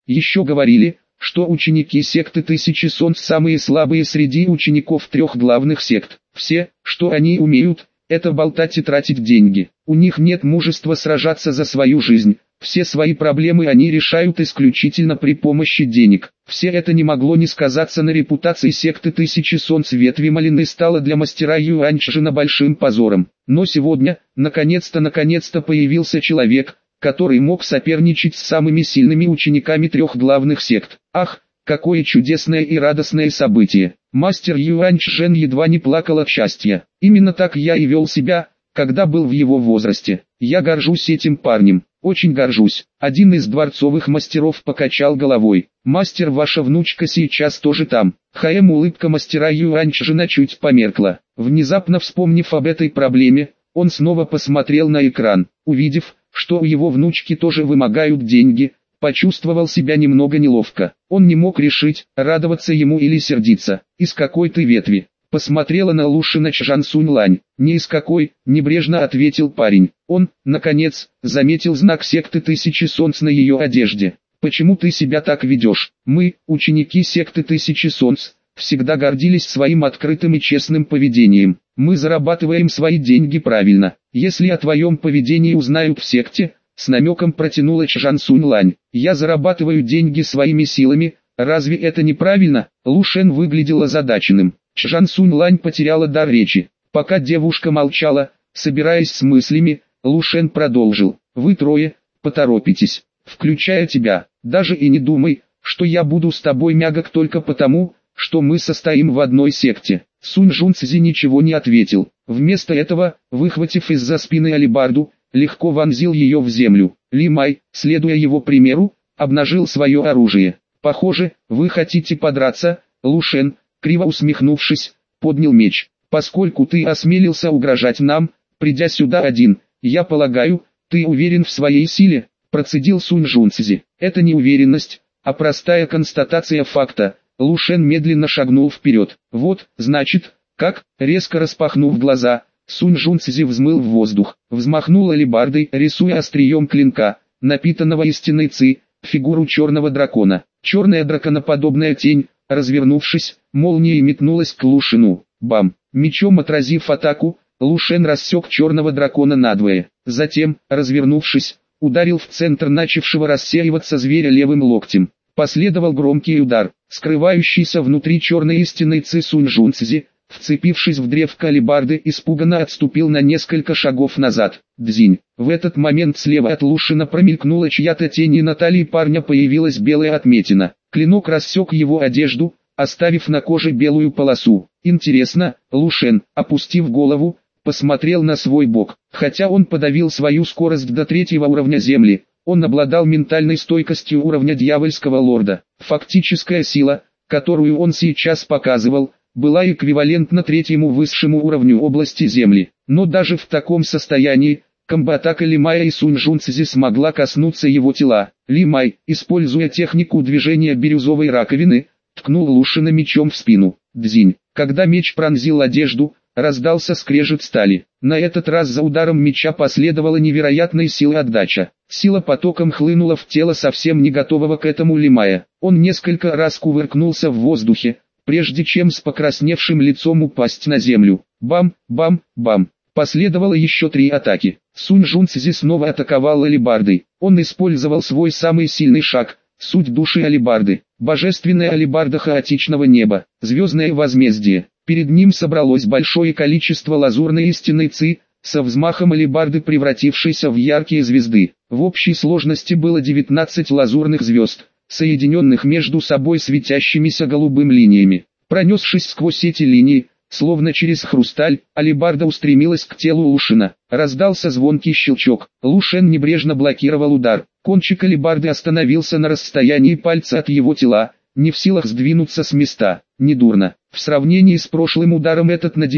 Еще говорили, что ученики секты Тысячи Солнц самые слабые среди учеников трех главных сект. Все, что они умеют, это болтать и тратить деньги. У них нет мужества сражаться за свою жизнь. Все свои проблемы они решают исключительно при помощи денег. Все это не могло не сказаться на репутации секты Тысячи Солнц. Ветви Малины стала для мастера Юаньчжина большим позором. Но сегодня, наконец-то появился человек, который мог соперничать с самыми сильными учениками трех главных сект. Ах, какое чудесное и радостное событие! Мастер Юаньчжэн едва не плакал от счастья. Именно так я и вел себя, когда был в его возрасте. Я горжусь этим парнем. Очень горжусь. Один из дворцовых мастеров покачал головой. Мастер, ваша внучка сейчас тоже там. Улыбка мастера Юаньчжина чуть померкла. Внезапно вспомнив об этой проблеме, он снова посмотрел на экран. Увидев, что у его внучки тоже вымогают деньги, почувствовал себя немного неловко. Он не мог решить, радоваться ему или сердиться. Из какой ты ветви? Посмотрела на Лушина Чжан Суньлань. «Не из какой», — небрежно ответил парень. Он, наконец, заметил знак секты Тысячи Солнц на ее одежде. «Почему ты себя так ведешь? Мы, ученики секты Тысячи Солнц, всегда гордились своим открытым и честным поведением. Мы зарабатываем свои деньги правильно. Если о твоем поведении узнают в секте», — с намеком протянула Чжан Суньлань. «Я зарабатываю деньги своими силами, разве это неправильно?» Лушен выглядел озадаченным. Чжан Суньлань потеряла дар речи. Пока девушка молчала, собираясь с мыслями, Лушен продолжил. «Вы трое, поторопитесь, включая тебя. Даже и не думай, что я буду с тобой мягок только потому, что мы состоим в одной секте». Сунь Жунцзи ничего не ответил. Вместо этого, выхватив из-за спины алебарду, легко вонзил ее в землю. Ли Май, следуя его примеру, обнажил свое оружие. «Похоже, вы хотите подраться, Лушен», криво усмехнувшись, поднял меч. «Поскольку ты осмелился угрожать нам, придя сюда один, я полагаю, ты уверен в своей силе», процедил Сунь Жунцзи. «Это не уверенность, а простая констатация факта». Лушен медленно шагнул вперед. «Вот, значит, как?» Резко распахнув глаза, Сунь Жунцзи взмыл в воздух, взмахнул алебардой, рисуя острием клинка, напитанного истинной ци, фигуру черного дракона. Черная драконоподобная тень, развернувшись, молнией метнулась к Лушину. Бам! Мечом отразив атаку, Лушен рассек черного дракона надвое. Затем, развернувшись, ударил в центр начавшего рассеиваться зверя левым локтем. Последовал громкий удар. Скрывающийся внутри черной истинной ци Сунь Жунцзи, вцепившись в древко алебарды, испуганно отступил на несколько шагов назад. Дзинь. В этот момент слева от Лушина промелькнула чья-то тень, и на талии парня появилась белая отметина. Клинок рассек его одежду, оставив на коже белую полосу. Интересно, Лушен, опустив голову, посмотрел на свой бок. Хотя он подавил свою скорость до 3-го уровня земли, он обладал ментальной стойкостью уровня дьявольского лорда. Фактическая сила, которую он сейчас показывал, была эквивалентна 3-му высшему уровню области земли. Но даже в таком состоянии, комбо-атака Ли Мая и Сунь Жунцзи смогла коснуться его тела. Ли Май, используя технику движения бирюзовой раковины, ткнул Лушина мечом в спину. Дзинь. Когда меч пронзил одежду, раздался скрежет стали. На этот раз за ударом меча последовала невероятной силы отдача. Сила потоком хлынула в тело совсем не готового к этому Ли Мая. Он несколько раз кувыркнулся в воздухе, прежде чем с покрасневшим лицом упасть на землю. Бам, бам, бам. Последовало еще 3 атаки. Сунь Жунцзи снова атаковал алебардой. Он использовал свой самый сильный шаг, суть души алебарды. Божественная алебарда хаотичного неба, звездное возмездие. Перед ним собралось большое количество лазурной истинной ци, со взмахом алебарды превратившейся в яркие звезды. В общей сложности было 19 лазурных звезд, соединенных между собой светящимися голубым линиями. Пронесшись сквозь эти линии, словно через хрусталь, алебарда устремилась к телу Лушина. Раздался звонкий щелчок. Лушен небрежно блокировал удар. Кончик алебарды остановился на расстоянии пальца от его тела, не в силах сдвинуться с места. Недурно. В сравнении с прошлым ударом этот на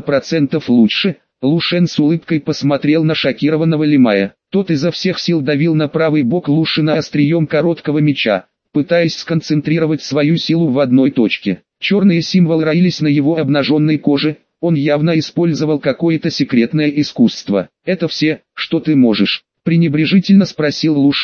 90% лучше. Лушен с улыбкой посмотрел на шокированного Ли Мая. Тот изо всех сил давил на правый бок Лушина острием короткого меча, пытаясь сконцентрировать свою силу в одной точке. Черные символы роились на его обнаженной коже, он явно использовал какое-то секретное искусство. «Это все, что ты можешь?» — пренебрежительно спросил Лушен.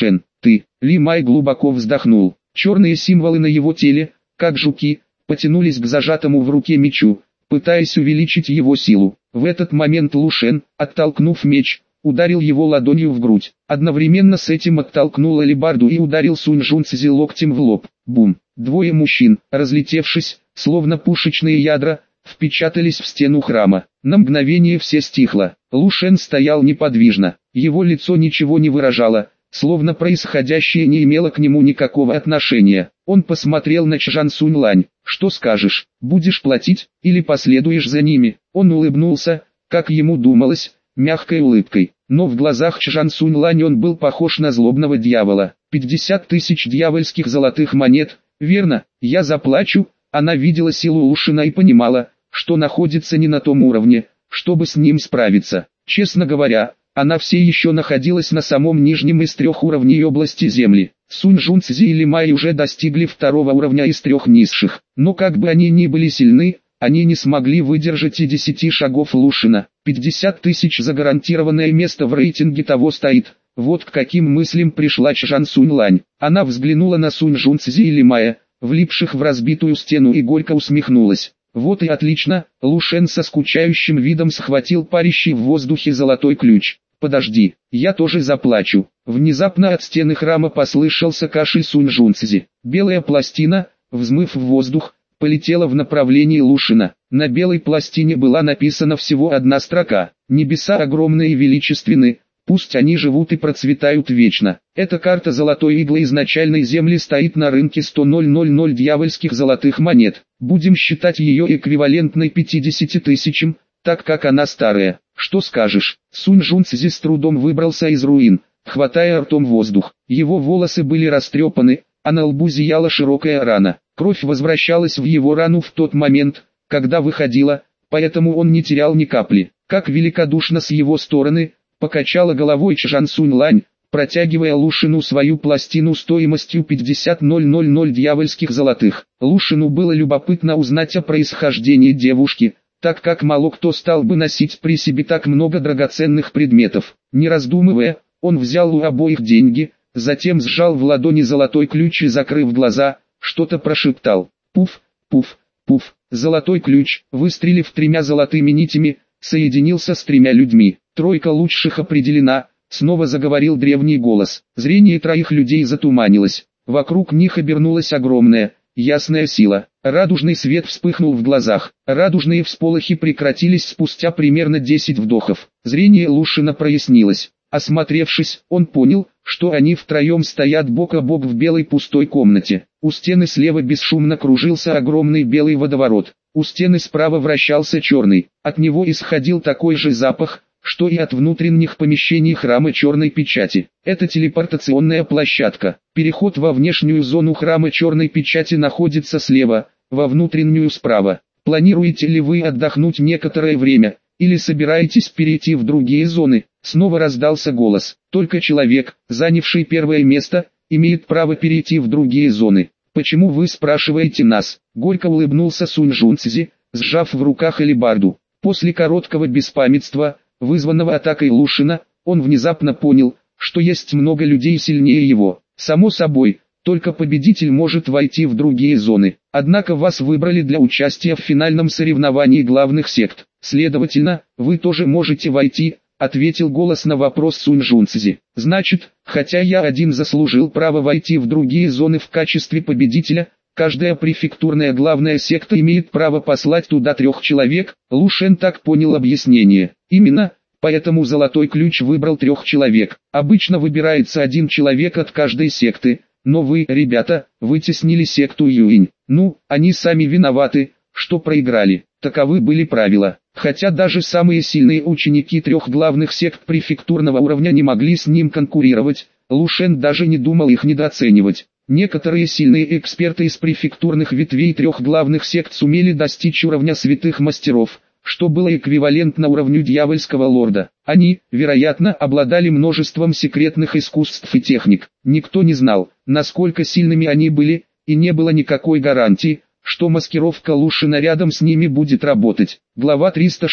ты. Ли Май глубоко вздохнул. Черные символы на его теле, как жуки, потянулись к зажатому в руке мечу, пытаясь увеличить его силу. В этот момент Лу Шен, оттолкнув меч, ударил его ладонью в грудь. Одновременно с этим оттолкнул алебарду и ударил Сунь Жунцзи локтем в лоб. Бум! Двое мужчин, разлетевшись, словно пушечные ядра, впечатались в стену храма. На мгновение все стихло. Лу Шен стоял неподвижно. Его лицо ничего не выражало, словно происходящее не имело к нему никакого отношения. Он посмотрел на Чжан Сунь Лань. «Что скажешь, будешь платить, или последуешь за ними?» Он улыбнулся, как ему думалось, мягкой улыбкой. Но в глазах Чжан Сунь Лань он был похож на злобного дьявола. 50 тысяч дьявольских золотых монет, верно, я заплачу. Она видела силу Лушина и понимала, что находится не на том уровне, чтобы с ним справиться. Честно говоря, она все еще находилась на самом нижнем из 3 уровней области земли. Сунь Жунцзи и Ли Май уже достигли 2-го уровня из 3 низших. Но как бы они ни были сильны, они не смогли выдержать и 10 шагов Лушина. 50 тысяч загарантированное место в рейтинге того стоит. Вот к каким мыслям пришла Чжан Сунь Лань. Она взглянула на Сунь Жунцзи и Ли Мая, влипших в разбитую стену, и горько усмехнулась. Вот и отлично. Лу Шен со скучающим видом схватил парящий в воздухе золотой ключ. «Подожди, я тоже заплачу». Внезапно от стены храма послышался кашель Сунь Жунцзи. Белая пластина, взмыв в воздух, полетела в направлении Лушина. На белой пластине была написана всего одна строка: «Небеса огромные и величественны, пусть они живут и процветают вечно». Эта карта золотой иглы изначальной земли стоит на рынке 100 000 дьявольских золотых монет. Будем считать ее эквивалентной 50 тысячам, так как она старая. Что скажешь? Сунь Жунцзи с трудом выбрался из руин, хватая ртом воздух. Его волосы были растрепаны, а на лбу зияла широкая рана. Кровь возвращалась в его рану в тот момент, когда выходила, поэтому он не терял ни капли. Как великодушно с его стороны, покачала головой Чжан Сунь Лань, протягивая Лушину свою пластину стоимостью 50 000 дьявольских золотых. Лушину было любопытно узнать о происхождении девушки, так как мало кто стал бы носить при себе так много драгоценных предметов. Не раздумывая, он взял у обоих деньги, затем сжал в ладони золотой ключ и, закрыв глаза, что-то прошептал. Пуф, пуф, пуф. Золотой ключ, выстрелив 3 золотыми нитями, соединился с 3 людьми. 3 лучших определена, снова заговорил древний голос. Зрение 3 людей затуманилось. Вокруг них обернулась огромная, ясная сила. Радужный свет вспыхнул в глазах. Радужные всполохи прекратились спустя примерно 10 вдохов. Зрение Лушина прояснилось. Осмотревшись, он понял, что они втроем стоят бок о бок в белой пустой комнате. У стены слева бесшумно кружился огромный белый водоворот. У стены справа вращался черный. От него исходил такой же запах, что и от внутренних помещений храма черной печати. Это телепортационная площадка. Переход во внешнюю зону храма черной печати находится слева, во внутреннюю справа. Планируете ли вы отдохнуть некоторое время, или собираетесь перейти в другие зоны? Снова раздался голос. Только человек, занявший первое место, имеет право перейти в другие зоны. Почему вы спрашиваете нас? Горько улыбнулся Сунь Жунцзи, сжав в руках алебарду. После короткого беспамятства, вызванного атакой Лушина, он внезапно понял, что есть много людей сильнее его. Само собой, только победитель может войти в другие зоны. Однако вас выбрали для участия в финальном соревновании главных сект. Следовательно, вы тоже можете войти, ответил голос на вопрос Сунь Жунцзи. Значит, хотя я один заслужил право войти в другие зоны в качестве победителя, каждая префектурная главная секта имеет право послать туда 3 человек. Лу Шен так понял объяснение. Именно, поэтому золотой ключ выбрал 3 человек. Обычно выбирается 1 человек от каждой секты, но вы, ребята, вытеснили секту Юинь. Ну, они сами виноваты, что проиграли. Таковы были правила. Хотя даже самые сильные ученики 3 главных сект префектурного уровня не могли с ним конкурировать, Лу Шен даже не думал их недооценивать. Некоторые сильные эксперты из префектурных ветвей 3 главных сект сумели достичь уровня святых мастеров, что было эквивалентно уровню дьявольского лорда. Они, вероятно, обладали множеством секретных искусств и техник. Никто не знал, насколько сильными они были, и не было никакой гарантии, что маскировка Лушина рядом с ними будет работать. Глава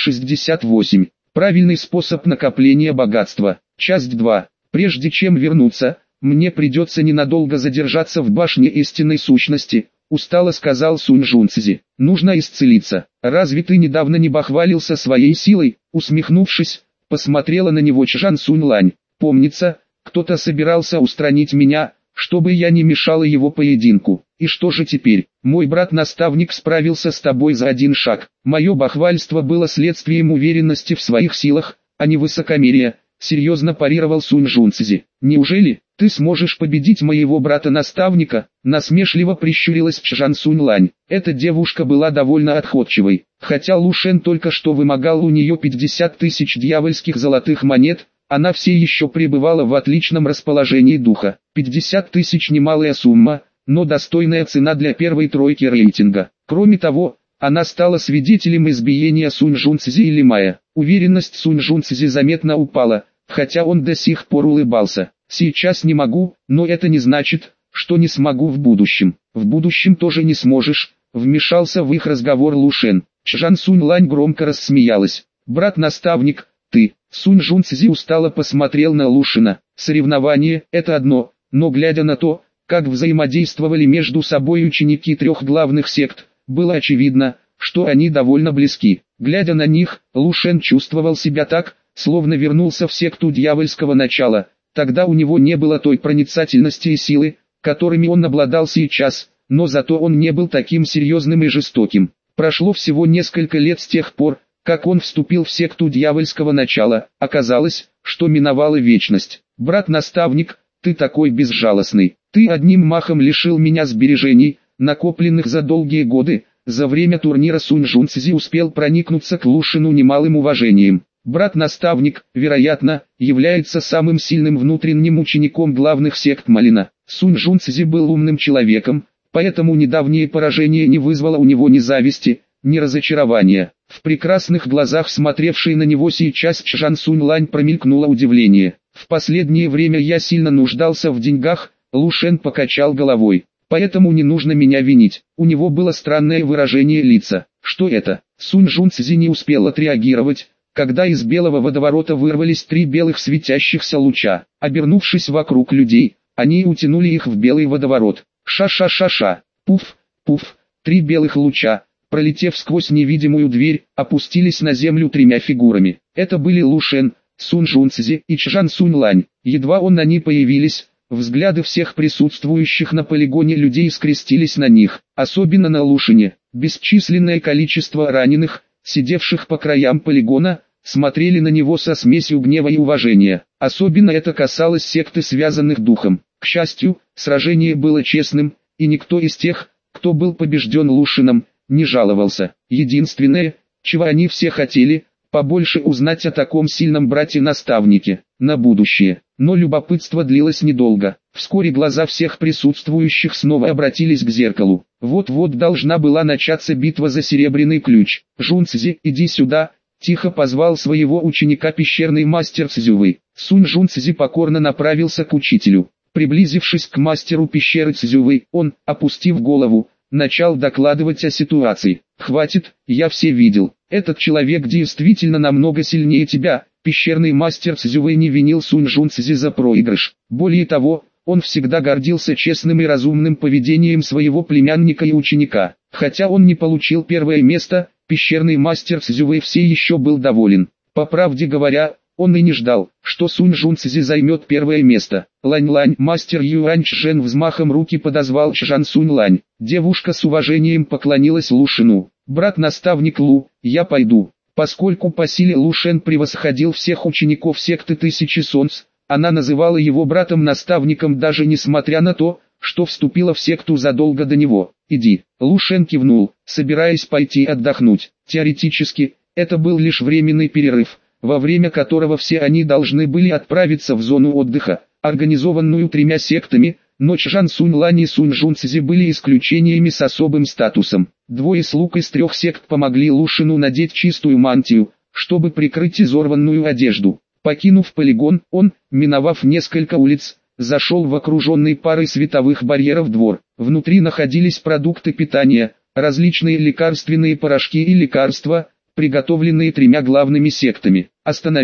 368. Правильный способ накопления богатства. Часть 2. Прежде чем вернуться, мне придется ненадолго задержаться в башне истинной сущности, устало сказал Сунь Жунцзи. Нужно исцелиться. Разве ты недавно не бахвалился своей силой? Усмехнувшись, посмотрела на него Чжан Сунь-Лань. Помнится, кто-то собирался устранить меня, чтобы я не мешала его поединку. И что же теперь? Мой брат-наставник справился с тобой за один шаг. Мое бахвальство было следствием уверенности в своих силах, а не высокомерия, серьезно парировал Сунь Жунцзи. Неужели ты сможешь победить моего брата-наставника? Насмешливо прищурилась Чжан Сунь-Лань. Эта девушка была довольно отходчивой. Хотя Лу Шен только что вымогал у нее 50 тысяч дьявольских золотых монет, она все еще пребывала в отличном расположении духа. 50 тысяч немалая сумма, но достойная цена для первой тройки рейтинга. Кроме того, она стала свидетелем избиения Сунь Жунцзи и Лимая. Уверенность Сунь Жунцзи заметно упала, хотя он до сих пор улыбался. Сейчас не могу, но это не значит, что не смогу в будущем. В будущем тоже не сможешь, вмешался в их разговор Лу Шен. Чжан Сунь-Лань громко рассмеялась. Брат-наставник, ты. Сунь Жунцзи устало посмотрел на Лу Шена. Соревнование – это одно, но глядя на то, как взаимодействовали между собой ученики трех главных сект, было очевидно, что они довольно близки. Глядя на них, Лу Шен чувствовал себя так, словно вернулся в секту дьявольского начала. Тогда у него не было той проницательности и силы, которыми он обладал сейчас, но зато он не был таким серьезным и жестоким. Прошло всего несколько лет с тех пор, как он вступил в секту дьявольского начала. Оказалось, что миновала вечность. «Брат-наставник, ты такой безжалостный. Ты одним махом лишил меня сбережений, накопленных за долгие годы». За время турнира Сунь Жунцзи успел проникнуться к Лу Шену немалым уважением. Брат-наставник, вероятно, является самым сильным внутренним учеником главных сект Малина. Сунь Жунцзи был умным человеком, поэтому недавнее поражение не вызвало у него ни зависти, ни разочарования. В прекрасных глазах смотревшей на него сейчас Чжан Сунь-Лань промелькнуло удивление. «В последнее время я сильно нуждался в деньгах», Лу Шен покачал головой. «Поэтому не нужно меня винить». У него было странное выражение лица. «Что это?» Сунь Жунцзи не успел отреагировать, когда из белого водоворота вырвались три белых светящихся луча. Обернувшись вокруг людей, они утянули их в белый водоворот. Ша-ша-ша-ша, пуф, пуф, три белых луча, пролетев сквозь невидимую дверь, опустились на землю тремя фигурами. Это были Лу Шен, Сунь Жунцзи и Чжан Сунь-Лань. Едва они появились, взгляды всех присутствующих на полигоне людей скрестились на них, особенно на Лу Шене. Бесчисленное количество раненых, сидевших по краям полигона, смотрели на него со смесью гнева и уважения. Особенно это касалось секты связанных духом. К счастью, сражение было честным, и никто из тех, кто был побежден Лу Шеном, не жаловался. Единственное, чего они все хотели, побольше узнать о таком сильном брате-наставнике, на будущее. Но любопытство длилось недолго. Вскоре глаза всех присутствующих снова обратились к зеркалу. Вот-вот должна была начаться битва за серебряный ключ. «Жунцзи, иди сюда», — тихо позвал своего ученика пещерный мастер Цзювэй. Сунь Жунцзи покорно направился к учителю. Приблизившись к мастеру пещеры Цзювэй, он, опустив голову, начал докладывать о ситуации. «Хватит, я все видел. Этот человек действительно намного сильнее тебя». Пещерный мастер Цзювэй не винил Сунь Жунцзи за проигрыш. Более того, он всегда гордился честным и разумным поведением своего племянника и ученика. Хотя он не получил первое место, пещерный мастер Цзювэй все еще был доволен. По правде говоря, он и не ждал, что Сунь Жунцзи займет первое место. «Лань-Лань», мастер Юань Чжэн взмахом руки подозвал Чжан Сунь-Лань. Девушка с уважением поклонилась Лу Шену. «Брат-наставник Лу, я пойду». Поскольку по силе Лу Шен превосходил всех учеников секты Тысячи Солнц, она называла его братом-наставником даже несмотря на то, что вступила в секту задолго до него. «Иди». Лу Шен кивнул, собираясь пойти отдохнуть. Теоретически, это был лишь временный перерыв, во время которого все они должны были отправиться в зону отдыха, организованную тремя сектами, но Чжан Сунь-Лань и Сунь Жунцзи были исключениями с особым статусом. Двое слуг из трех сект помогли Лу Шену надеть чистую мантию, чтобы прикрыть изорванную одежду. Покинув полигон, он, миновав несколько улиц, зашел в окруженный парой световых барьеров двор. Внутри находились продукты питания, различные лекарственные порошки и лекарства, приготовленные тремя главными сектами. «Остановись!»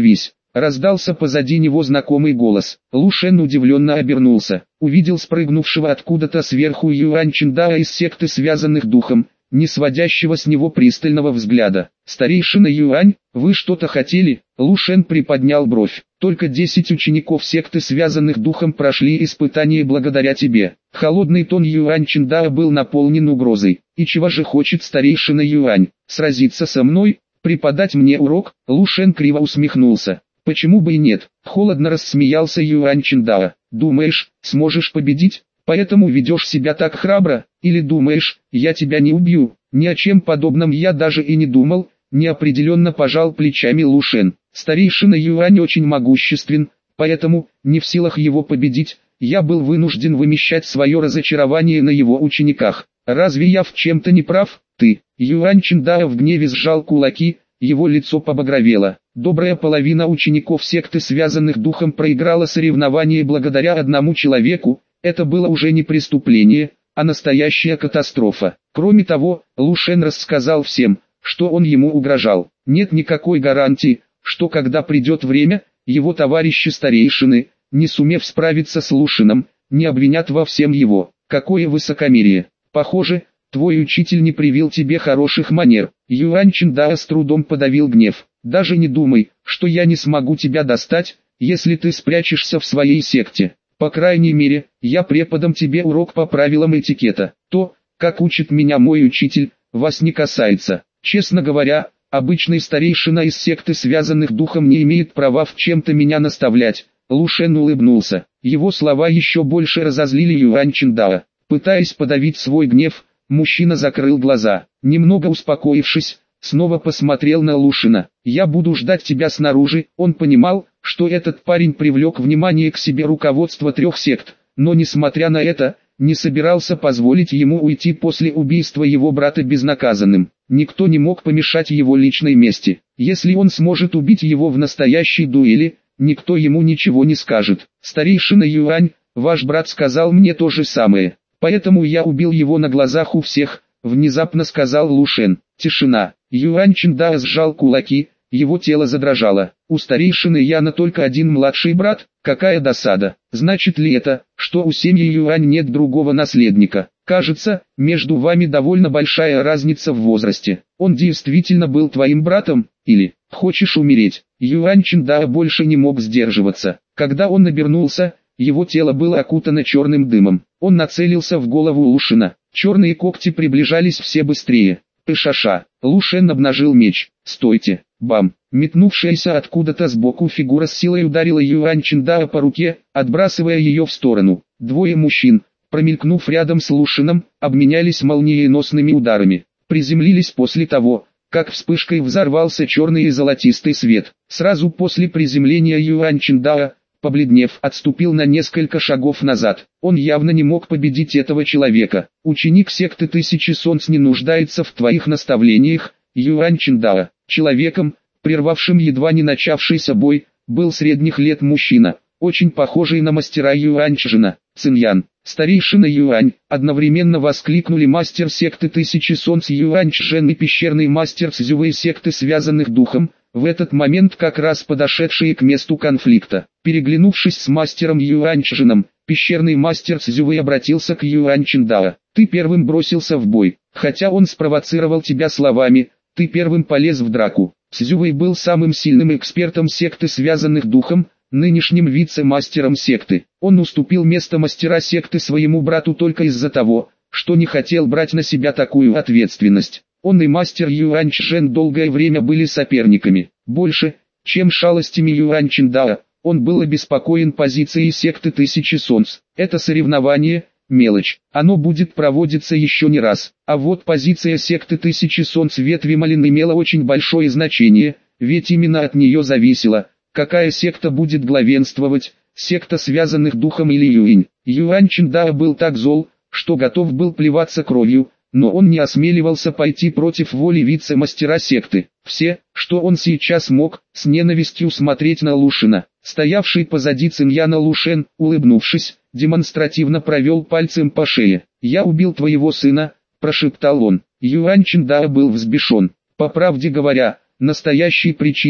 Раздался позади него знакомый голос. Лу Шен удивленно обернулся. Увидел спрыгнувшего откуда-то сверху Юань Чиндаа из секты связанных духом, не сводящего с него пристального взгляда. «Старейшина Юань, вы что-то хотели?» Лу Шен приподнял бровь. «Только 10 учеников секты связанных духом прошли испытание благодаря тебе». Холодный тон Юань Чиндаа был наполнен угрозой. «И чего же хочет старейшина Юань? Сразиться со мной? Преподать мне урок?» Лу Шен криво усмехнулся. «Почему бы и нет?» Холодно рассмеялся Юань Чиндаа. «Думаешь, сможешь победить? Поэтому ведешь себя так храбро? Или думаешь, я тебя не убью?» «Ни о чем подобном я даже и не думал», неопределенно пожал плечами Лу Шен. «Старейшина Юань очень могуществен, поэтому, не в силах его победить, я был вынужден вымещать свое разочарование на его учениках. Разве я в чем-то не прав? Ты?» Юань Чиндаа в гневе сжал кулаки, его лицо побагровело. Добрая половина учеников секты связанных духом проиграла соревнование благодаря одному человеку. Это было уже не преступление, а настоящая катастрофа. Кроме того, Лу Шен рассказал всем, что он ему угрожал. Нет никакой гарантии, что когда придет время, его товарищи-старейшины, не сумев справиться с Лу Шеном, не обвинят во всем его. Какое высокомерие! Похоже, твой учитель не привил тебе хороших манер. Юань Чиндаа с трудом подавил гнев. Даже не думай, что я не смогу тебя достать, если ты спрячешься в своей секте. По крайней мере, я преподам тебе урок по правилам этикета. То, как учит меня мой учитель, вас не касается. Честно говоря, обычный старейшина из секты связанных духом не имеет права в чем-то меня наставлять. Лу Шен улыбнулся. Его слова еще больше разозлили Юань Чиндаа. Пытаясь подавить свой гнев, мужчина закрыл глаза. Немного успокоившись, снова посмотрел на Лу Шена. «Я буду ждать тебя снаружи». Он понимал, что этот парень привлек внимание к себе руководство 3 сект, но несмотря на это, не собирался позволить ему уйти после убийства его брата безнаказанным. Никто не мог помешать его личной мести. Если он сможет убить его в настоящей дуэли, никто ему ничего не скажет. «Старейшина Юань, ваш брат сказал мне то же самое. Поэтому я убил его на глазах у всех», внезапно сказал Лу Шен. Тишина. Юань Чиндаа сжал кулаки, его тело задрожало. «У старейшины Яна только один младший брат? Какая досада! Значит ли это, что у семьи Юань нет другого наследника? Кажется, между вами довольно большая разница в возрасте. Он действительно был твоим братом? Или хочешь умереть?» Юань Чиндаа больше не мог сдерживаться. Когда он обернулся, его тело было окутано черным дымом. Он нацелился в голову Лу Шена. Черные когти приближались все быстрее. «Пышаша!» Лу Шен обнажил меч. «Стойте!» Бам! Метнувшаяся откуда-то сбоку фигура с силой ударила Юань Чиндаа по руке, отбрасывая ее в сторону. Двое мужчин, промелькнув рядом с Лу Шеном, обменялись молниеносными ударами. Приземлились после того, как вспышкой взорвался черный и золотистый свет. Сразу после приземления Юань Чиндаа, побледнев, отступил на несколько шагов назад. Он явно не мог победить этого человека. «Ученик секты Тысячи Солнц не нуждается в твоих наставлениях, Юань Чиндаа». Человеком, прервавшим едва не начавшийся бой, был средних лет мужчина, очень похожий на мастера Юань Чжена. «Циньян, старейшина Юань», одновременно воскликнули мастер секты Тысячи Солнц Юань Чжен и пещерный мастер Цзювэй секты связанных духом, в этот момент как раз подошедшие к месту конфликта. Переглянувшись с мастером Юань Чженом, пещерный мастер Цзювэй обратился к Юань Чиндаа. «Ты первым бросился в бой, хотя он спровоцировал тебя словами, ты первым полез в драку». Цзювэй был самым сильным экспертом секты связанных духом, нынешним вице-мастером секты. Он уступил место мастера секты своему брату только из-за того, что не хотел брать на себя такую ответственность. Он и мастер Юань Чжен долгое время были соперниками. Больше, чем шалостями Юань Чиндаа, он был обеспокоен позицией секты Тысячи Солнц. Это соревнование – мелочь. Оно будет проводиться еще не раз. А вот позиция секты Тысячи Солнц ветви Малин имела очень большое значение, ведь именно от нее зависело, какая секта будет главенствовать, секта связанных духом или Юинь. Юань Чиндаа был так зол, что готов был плеваться кровью, но он не осмеливался пойти против воли вице-мастера секты. Все, что он сейчас мог, с ненавистью смотреть на Лу Шена. Стоявший позади Циньяна Лу Шен, улыбнувшись, демонстративно провел пальцем по шее. «Я убил твоего сына», – прошептал он. Юань Чиндаа был взбешен. По правде говоря, настоящей причиной,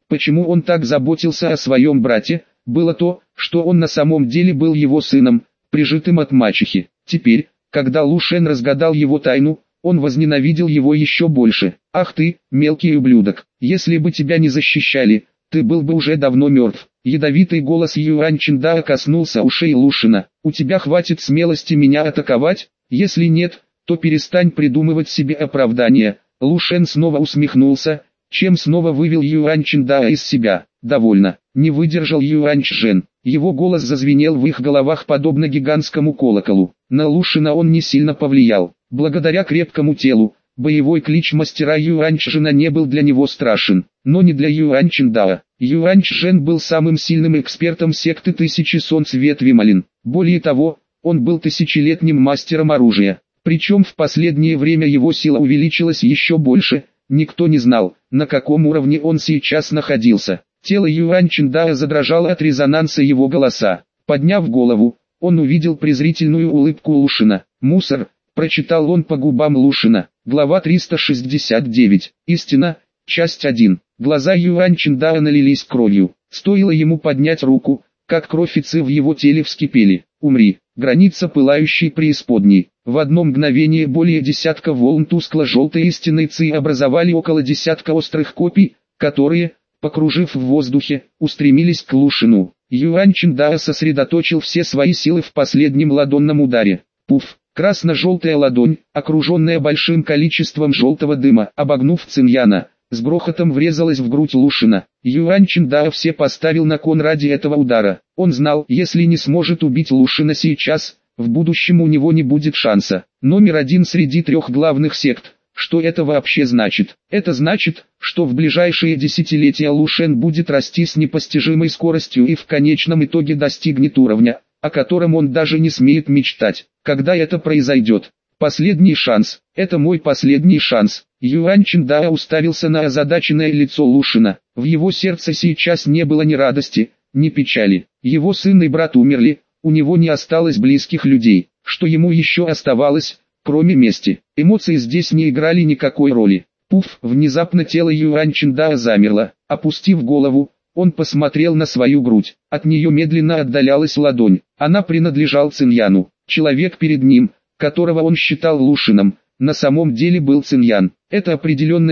Почему он так заботился о своем брате, было то, что он на самом деле был его сыном, прижитым от мачехи. Теперь, когда Лу Шен разгадал его тайну, он возненавидел его еще больше. «Ах ты, мелкий ублюдок, если бы тебя не защищали, ты был бы уже давно мертв». Ядовитый голос Юань Чиндаа коснулся ушей Лушина. «У тебя хватит смелости меня атаковать? Если нет, то перестань придумывать себе оправдания». Лу Шен снова усмехнулся, чем снова вывел Юань Чиндаа из себя. «Довольно». Не выдержал Юань Чжен. Его голос зазвенел в их головах подобно гигантскому колоколу. На Лушина он не сильно повлиял. Благодаря крепкому телу, боевой клич мастера Юань Чжена не был для него страшен, но не для Юань Чиндаа. Юань Чжен был самым сильным экспертом секты Тысячи Солнц ветви Малин. Более того, он был тысячелетним мастером оружия. Причем в последнее время его сила увеличилась еще больше, никто не знал, на каком уровне он сейчас находился. Тело Юань Чиндаа задрожало от резонанса его голоса. Подняв голову, он увидел презрительную улыбку Лушина. «Мусор», прочитал он по губам Лушина. Глава 369. Истина. Часть 1. Глаза Юань Чиндаа налились кровью. Стоило ему поднять руку, как кровь и ци в его теле вскипели. «Умри». Граница пылающей преисподней. В одно мгновение более десятка волн тускло-желтой истинной ци образовали около десятка острых копий, которые, покружив в воздухе, устремились к Лушину. Юань Чиндаа сосредоточил все свои силы в последнем ладонном ударе. Пуф! Красно-желтая ладонь, окруженная большим количеством желтого дыма, обогнув Циньяна, с грохотом врезалась в грудь Лушина. Юань Чиндаа все поставил на кон ради этого удара. Он знал, если не сможет убить Лушина сейчас, в будущем у него не будет шанса. Номер один среди трех главных сект. Что это вообще значит? Это значит, что в ближайшие десятилетия Лу Шен будет расти с непостижимой скоростью и в конечном итоге достигнет уровня, о котором он даже не смеет мечтать. Когда это произойдет? Последний шанс. Это мой последний шанс. Юань Чиндаа уставился на озадаченное лицо Лушина. В его сердце сейчас не было ни радости, ни печали. Его сын и брат умерли, у него не осталось близких людей. Что ему еще оставалось, кроме мести? Эмоции здесь не играли никакой роли. Пуф! Внезапно тело Юань Чиндаа замерло. Опустив голову, он посмотрел на свою грудь. От нее медленно отдалялась ладонь. Она принадлежала Циньяну. Человек перед ним, которого он считал Лушином, на самом деле был Циньян. Это определенно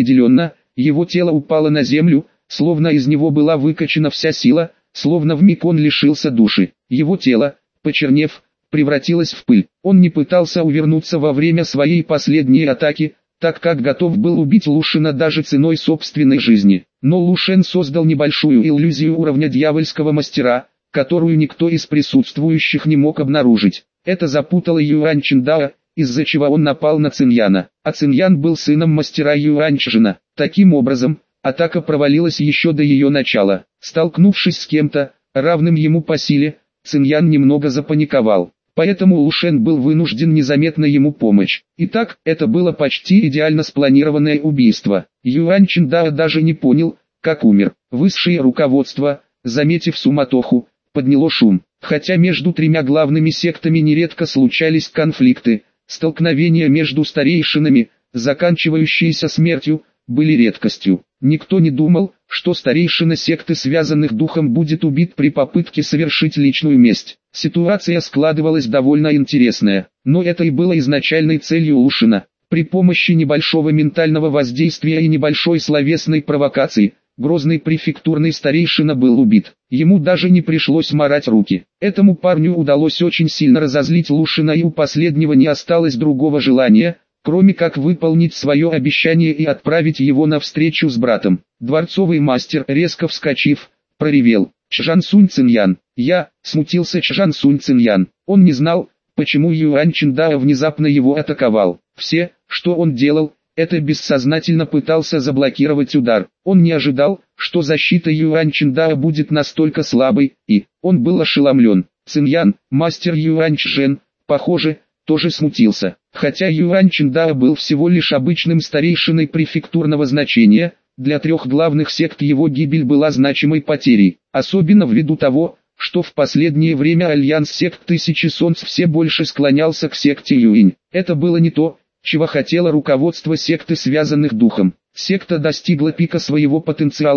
его тело упало на землю, словно из него была выкачана вся сила, словно вмиг он лишился души. Его тело, почернев, превратилось в пыль. Он не пытался увернуться во время своей последней атаки, так как готов был убить Лушина даже ценой собственной жизни. Но Лу Шен создал небольшую иллюзию уровня дьявольского мастера, которую никто из присутствующих не мог обнаружить. Это запутало Юань Чиндаа, из-за чего он напал на Циньяна. А Циньян был сыном мастера Юань Чжена. Таким образом, атака провалилась еще до ее начала. Столкнувшись с кем-то, равным ему по силе, Циньян немного запаниковал. Поэтому Лу Шен был вынужден незаметно ему помочь. Итак, это было почти идеально спланированное убийство. Юань Чиндаа даже не понял, как умер. Высшее руководство, заметив суматоху, подняло шум. Хотя между тремя главными сектами нередко случались конфликты, столкновения между старейшинами, заканчивающиеся смертью, были редкостью. Никто не думал, что старейшина секты связанных духом будет убит при попытке совершить личную месть. Ситуация складывалась довольно интересная, но это и было изначальной целью Лушина. При помощи небольшого ментального воздействия и небольшой словесной провокации, грозный префектурный старейшина был убит. Ему даже не пришлось марать руки. Этому парню удалось очень сильно разозлить Лушина, и у последнего не осталось другого желания, кроме как выполнить свое обещание и отправить его на встречу с братом. Дворцовый мастер, резко вскочив, проревел: «Чжан Сунь Циньян!» Смутился Чжан Сунь Циньян. Он не знал, почему Юань Чиндаа внезапно его атаковал. Все, что он делал, это бессознательно пытался заблокировать удар. Он не ожидал, что защита Юань Чиндаа будет настолько слабой, и он был ошеломлен. Циньян, мастер Юань Чжен, похоже, тоже смутился. Хотя Юань Чиндаа был всего лишь обычным старейшиной префектурного значения, для трех главных сект его гибель была значимой потерей, особенно ввиду того, что в последнее время альянс сект Тысячи Солнц все больше склонялся к секте Юинь. Это было не то, чего хотело руководство секты связанных духом. Секта достигла пика своего потенциала,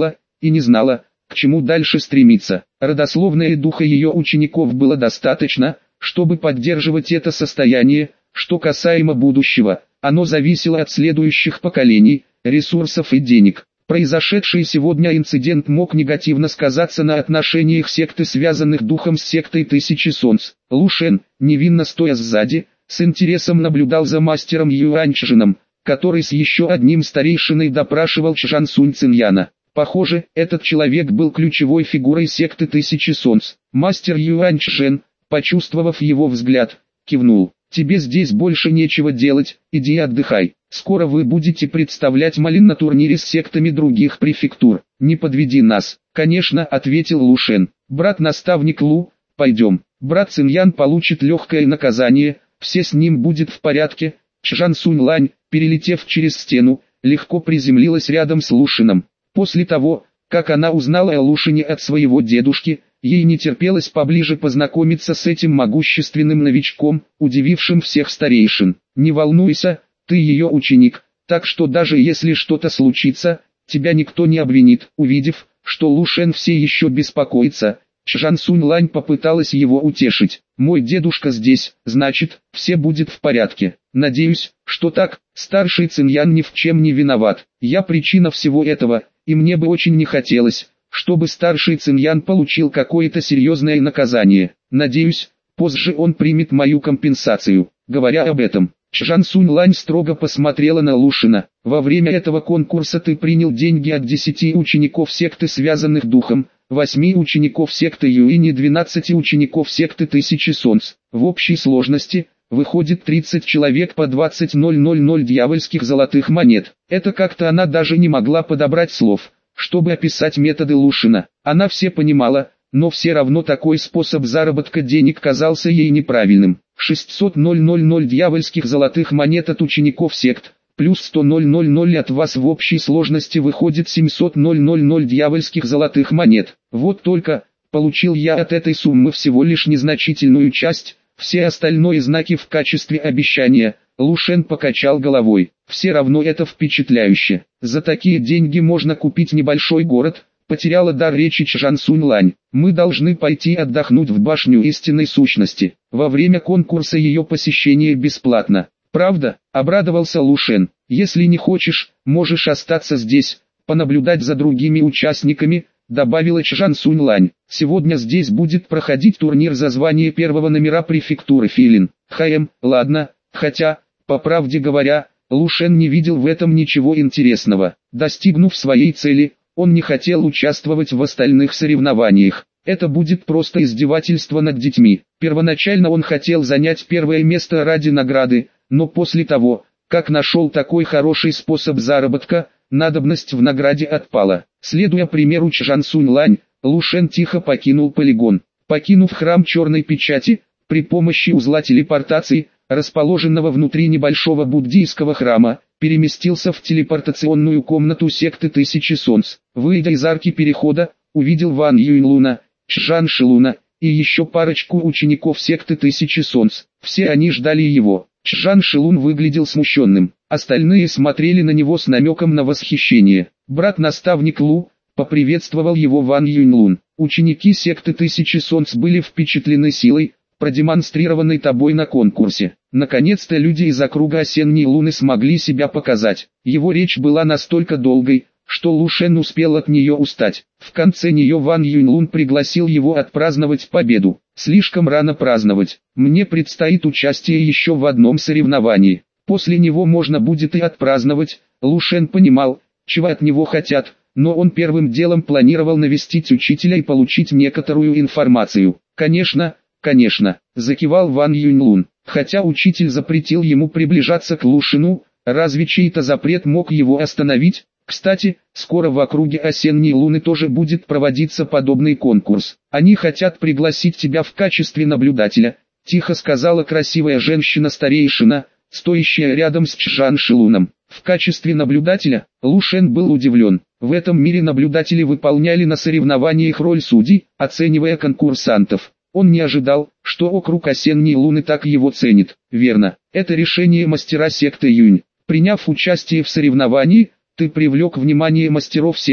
и не знала, к чему дальше стремиться. Родословное духа ее учеников было достаточно, чтобы поддерживать это состояние. Что касаемо будущего, оно зависело от следующих поколений, ресурсов и денег. Произошедший сегодня инцидент мог негативно сказаться на отношениях секты, связанных духом с сектой Тысячи Солнц. Лу Шен, невинно стоя сзади, с интересом наблюдал за мастером Юаньчжином, который с еще одним старейшиной допрашивал Чжан Сунь Циньяна. Похоже, этот человек был ключевой фигурой секты Тысячи Солнц. Мастер Юаньчжэн, почувствовав его взгляд, кивнул. «Тебе здесь больше нечего делать, иди отдыхай. Скоро вы будете представлять Малин на турнире с сектами других префектур. Не подведи нас». «Конечно», — ответил Лу Шен. «Брат-наставник Лу, пойдем. Брат Циньян получит легкое наказание, все с ним будет в порядке». Чжан Сунь Лань, перелетев через стену, легко приземлилась рядом с Лу Шеном. После того, как она узнала о Лу Шене от своего дедушки, ей не терпелось поближе познакомиться с этим могущественным новичком, удивившим всех старейшин. «Не волнуйся, ты ее ученик, так что даже если что-то случится, тебя никто не обвинит». Увидев, что Лу Шен все еще беспокоится, Чжан Сунь Лань попыталась его утешить. «Мой дедушка здесь, значит, все будет в порядке. Надеюсь, что так. Старший Циньян ни в чем не виноват. Я причина всего этого, и мне бы очень не хотелось, чтобы старший Циньян получил какое-то серьезное наказание. Надеюсь, позже он примет мою компенсацию». Говоря об этом, Чжан Сунь Лань строго посмотрела на Лу Шена. «Во время этого конкурса ты принял деньги от 10 учеников секты, связанных духом, 8 учеников секты Юинь и 12 учеников секты Тысячи Солнц. В общей сложности, выходит 30 человек по 20 000 дьявольских золотых монет». Это как-то она даже не могла подобрать слов, чтобы описать методы Лу Шена. Она все понимала, но все равно такой способ заработка денег казался ей неправильным. 600 000 дьявольских золотых монет от учеников сект, плюс 100 000 от вас, в общей сложности выходит 700 000 дьявольских золотых монет. Вот только, получил я от этой суммы всего лишь незначительную часть, все остальные знаки в качестве обещания. Лу Шен покачал головой. Все равно это впечатляюще. За такие деньги можно купить небольшой город. Потеряла дар речи Чжан Сунь Лань. «Мы должны пойти отдохнуть в башню истинной сущности. Во время конкурса ее посещение бесплатно». «Правда?» — обрадовался Лу Шен. «Если не хочешь, можешь остаться здесь, понаблюдать за другими участниками», — добавила Чжан Сунь Лань. «Сегодня здесь будет проходить турнир за звание первого номера префектуры Филин». Ладно, хотя, по правде говоря, Лу Шен не видел в этом ничего интересного. Достигнув своей цели, он не хотел участвовать в остальных соревнованиях. Это будет просто издевательство над детьми. Первоначально он хотел занять первое место ради награды, но после того, как нашел такой хороший способ заработка, надобность в награде отпала. Следуя примеру Чжан Сунь Лань, Лу Шен тихо покинул полигон. Покинув храм Черной Печати, при помощи узла телепортации, расположенного внутри небольшого буддийского храма, переместился в телепортационную комнату секты Тысячи Солнц. Выйдя из арки перехода, увидел Ван Юньлуна, Чжан Шилуна и еще парочку учеников секты Тысячи Солнц. Все они ждали его. Чжан Шилун выглядел смущенным, остальные смотрели на него с намеком на восхищение. «Брат-наставник Лу», — поприветствовал его Ван Юньлун. «Ученики секты Тысячи Солнц были впечатлены силой, продемонстрированной тобой на конкурсе. Наконец-то люди из округа осенней луны смогли себя показать». Его речь была настолько долгой, что Лу Шен успел от нее устать. В конце нее Ван Юньлун пригласил его отпраздновать победу. «Слишком рано праздновать. Мне предстоит участие еще в одном соревновании. После него можно будет и отпраздновать». Лу Шен понимал, чего от него хотят, но он первым делом планировал навестить учителя и получить некоторую информацию. «Конечно, конечно», — закивал Ван Юньлун. Хотя учитель запретил ему приближаться к Лу Шену, разве чей-то запрет мог его остановить? Кстати, скоро в округе осенней луны тоже будет проводиться подобный конкурс. «Они хотят пригласить тебя в качестве наблюдателя», — тихо сказала красивая женщина-старейшина, стоящая рядом с Чжан Шилуном. В качестве наблюдателя, Лу Шен был удивлен. В этом мире наблюдатели выполняли на соревнованиях роль судей, оценивая конкурсантов. Он не ожидал, что округ осенней луны так его ценит. Верно, это решение мастера секты Юнь. Приняв участие в соревновании, ты привлек внимание мастеров сект,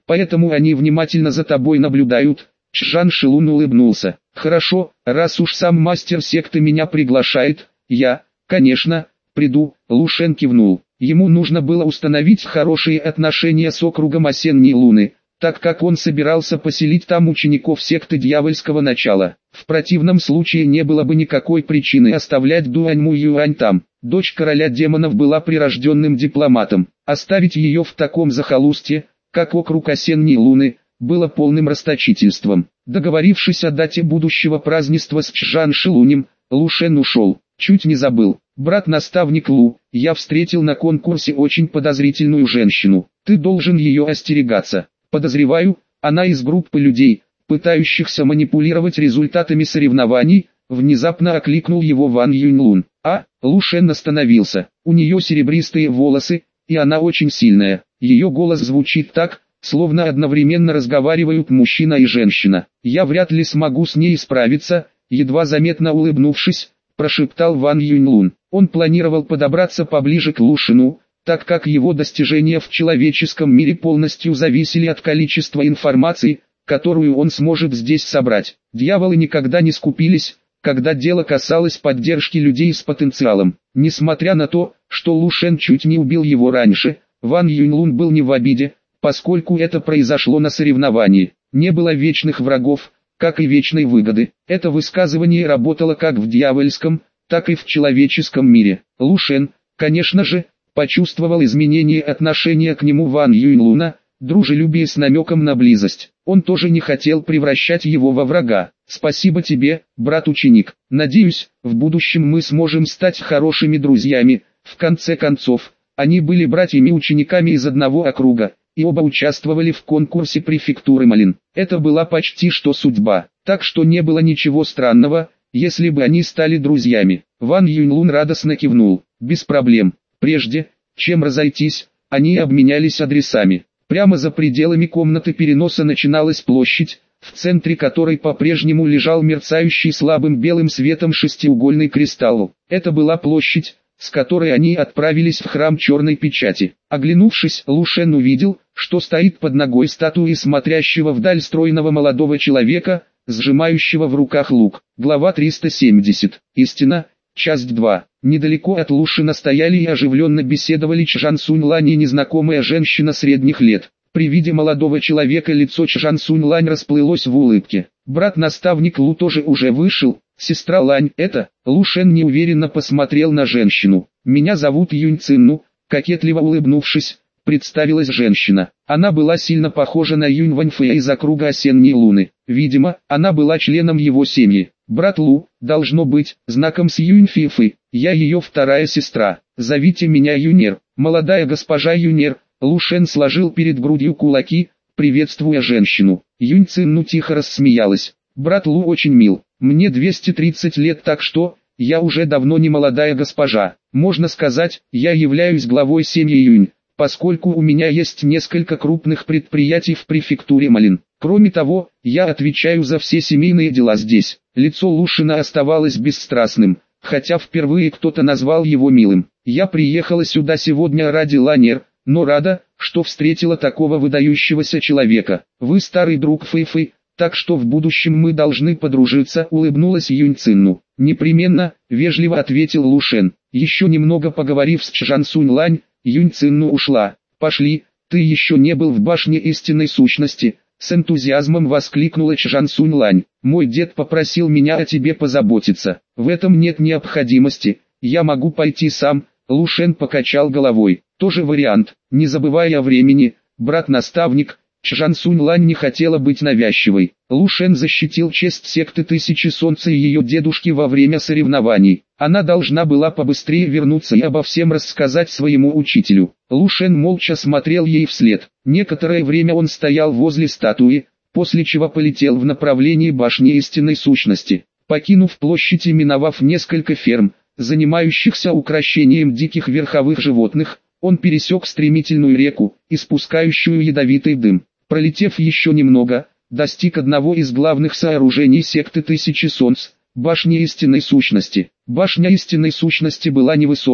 поэтому они внимательно за тобой наблюдают». Чжан Шилун улыбнулся. «Хорошо, раз уж сам мастер секты меня приглашает, я, конечно, приду». Лу Шен кивнул. Ему нужно было установить хорошие отношения с округом Осенней Луны, так как он собирался поселить там учеников секты дьявольского начала. В противном случае не было бы никакой причины оставлять Дуаньму Юань там. Дочь короля демонов была прирожденным дипломатом. Оставить ее в таком захолустье, как округ Осенней Луны, было полным расточительством. Договорившись о дате будущего празднества с Чжан Шилунем, Лу Шен ушел. Чуть не забыл. «Брат-наставник Лу, я встретил на конкурсе очень подозрительную женщину. Ты должен ее остерегаться. Подозреваю, она из группы людей, пытающихся манипулировать результатами соревнований». Внезапно окликнул его Ван Юньлун. Лу Шен остановился. У нее серебристые волосы, и она очень сильная. Ее голос звучит так, словно одновременно разговаривают мужчина и женщина. «Я вряд ли смогу с ней справиться», едва заметно улыбнувшись, прошептал Ван Юньлун. Он планировал подобраться поближе к Лу Шену, так как его достижения в человеческом мире полностью зависели от количества информации, которую он сможет здесь собрать. Дьяволы никогда не скупились, когда дело касалось поддержки людей с потенциалом. Несмотря на то, что Лу Шен чуть не убил его раньше, Ван Юньлун был не в обиде, поскольку это произошло на соревновании. Не было вечных врагов, как и вечной выгоды. Это высказывание работало как в дьявольском, так и в человеческом мире. Лу Шен, конечно же, почувствовал изменение отношения к нему Ван Юньлуна, дружелюбие с намеком на близость. Он тоже не хотел превращать его во врага. «Спасибо тебе, брат-ученик. Надеюсь, в будущем мы сможем стать хорошими друзьями». В конце концов, они были братьями-учениками из одного округа, и оба участвовали в конкурсе префектуры Малин. Это была почти что судьба, так что не было ничего странного, если бы они стали друзьями. Ван Юньлун радостно кивнул. «Без проблем». Прежде, чем разойтись, они обменялись адресами. Прямо за пределами комнаты переноса начиналась площадь, в центре которой по-прежнему лежал мерцающий слабым белым светом шестиугольный кристалл. Это была площадь, с которой они отправились в храм Черной Печати. Оглянувшись, Лу Шен увидел, что стоит под ногой статуи смотрящего вдаль стройного молодого человека, сжимающего в руках лук. Глава 370. Истина. Часть 2. Недалеко от Лу Шена стояли и оживленно беседовали Чжан Сунь Лань и незнакомая женщина средних лет. При виде молодого человека лицо Чжан Сунь Лань расплылось в улыбке. Брат-наставник Лу тоже уже вышел. «Сестра Лань, это...» Лу Шен неуверенно посмотрел на женщину. «Меня зовут Юнь Цинну», кокетливо улыбнувшись, представилась женщина. Она была сильно похожа на Юнь Ваньфэя из округа Осенней Луны. Видимо, она была членом его семьи. «Брат Лу, должно быть, знаком с Юнь Фифы. Я ее вторая сестра. Зовите меня Юнер». «Молодая госпожа Юнер», Лу Шен сложил перед грудью кулаки, приветствуя женщину. Юнь Цинну тихо рассмеялась. «Брат Лу очень мил. Мне 230 лет, так что, я уже давно не молодая госпожа. Можно сказать, я являюсь главой семьи Юнь, поскольку у меня есть несколько крупных предприятий в префектуре Малин. Кроме того, я отвечаю за все семейные дела здесь». Лицо Лу Шена оставалось бесстрастным, хотя впервые кто-то назвал его милым. «Я приехала сюда сегодня ради Ланер, но рада, что встретила такого выдающегося человека. Вы старый друг Фэйфэй, так что в будущем мы должны подружиться», улыбнулась Юнь Цинну. «Непременно», вежливо ответил Лу Шен. Еще немного поговорив с Чжан Сунь Лань, Юнь Цинну ушла. «Пошли, ты еще не был в башне истинной сущности», с энтузиазмом воскликнула Чжан Сунь Лань. «Мой дед попросил меня о тебе позаботиться. В этом нет необходимости, я могу пойти сам». Лу Шен покачал головой. «Тоже вариант. Не забывай о времени, брат-наставник». Чжан Сунь Лань не хотела быть навязчивой. Лу Шен защитил честь секты Тысячи Солнца и ее дедушки во время соревнований. Она должна была побыстрее вернуться и обо всем рассказать своему учителю. Лу Шен молча смотрел ей вслед. Некоторое время он стоял возле статуи, после чего полетел в направлении башни истинной сущности. Покинув площадь и миновав несколько ферм, занимающихся укрощением диких верховых животных, он пересек стремительную реку, испускающую ядовитый дым. Пролетев еще немного, достиг одного из главных сооружений секты Тысячи Солнц, башни истинной сущности. Башня истинной сущности была невысокой,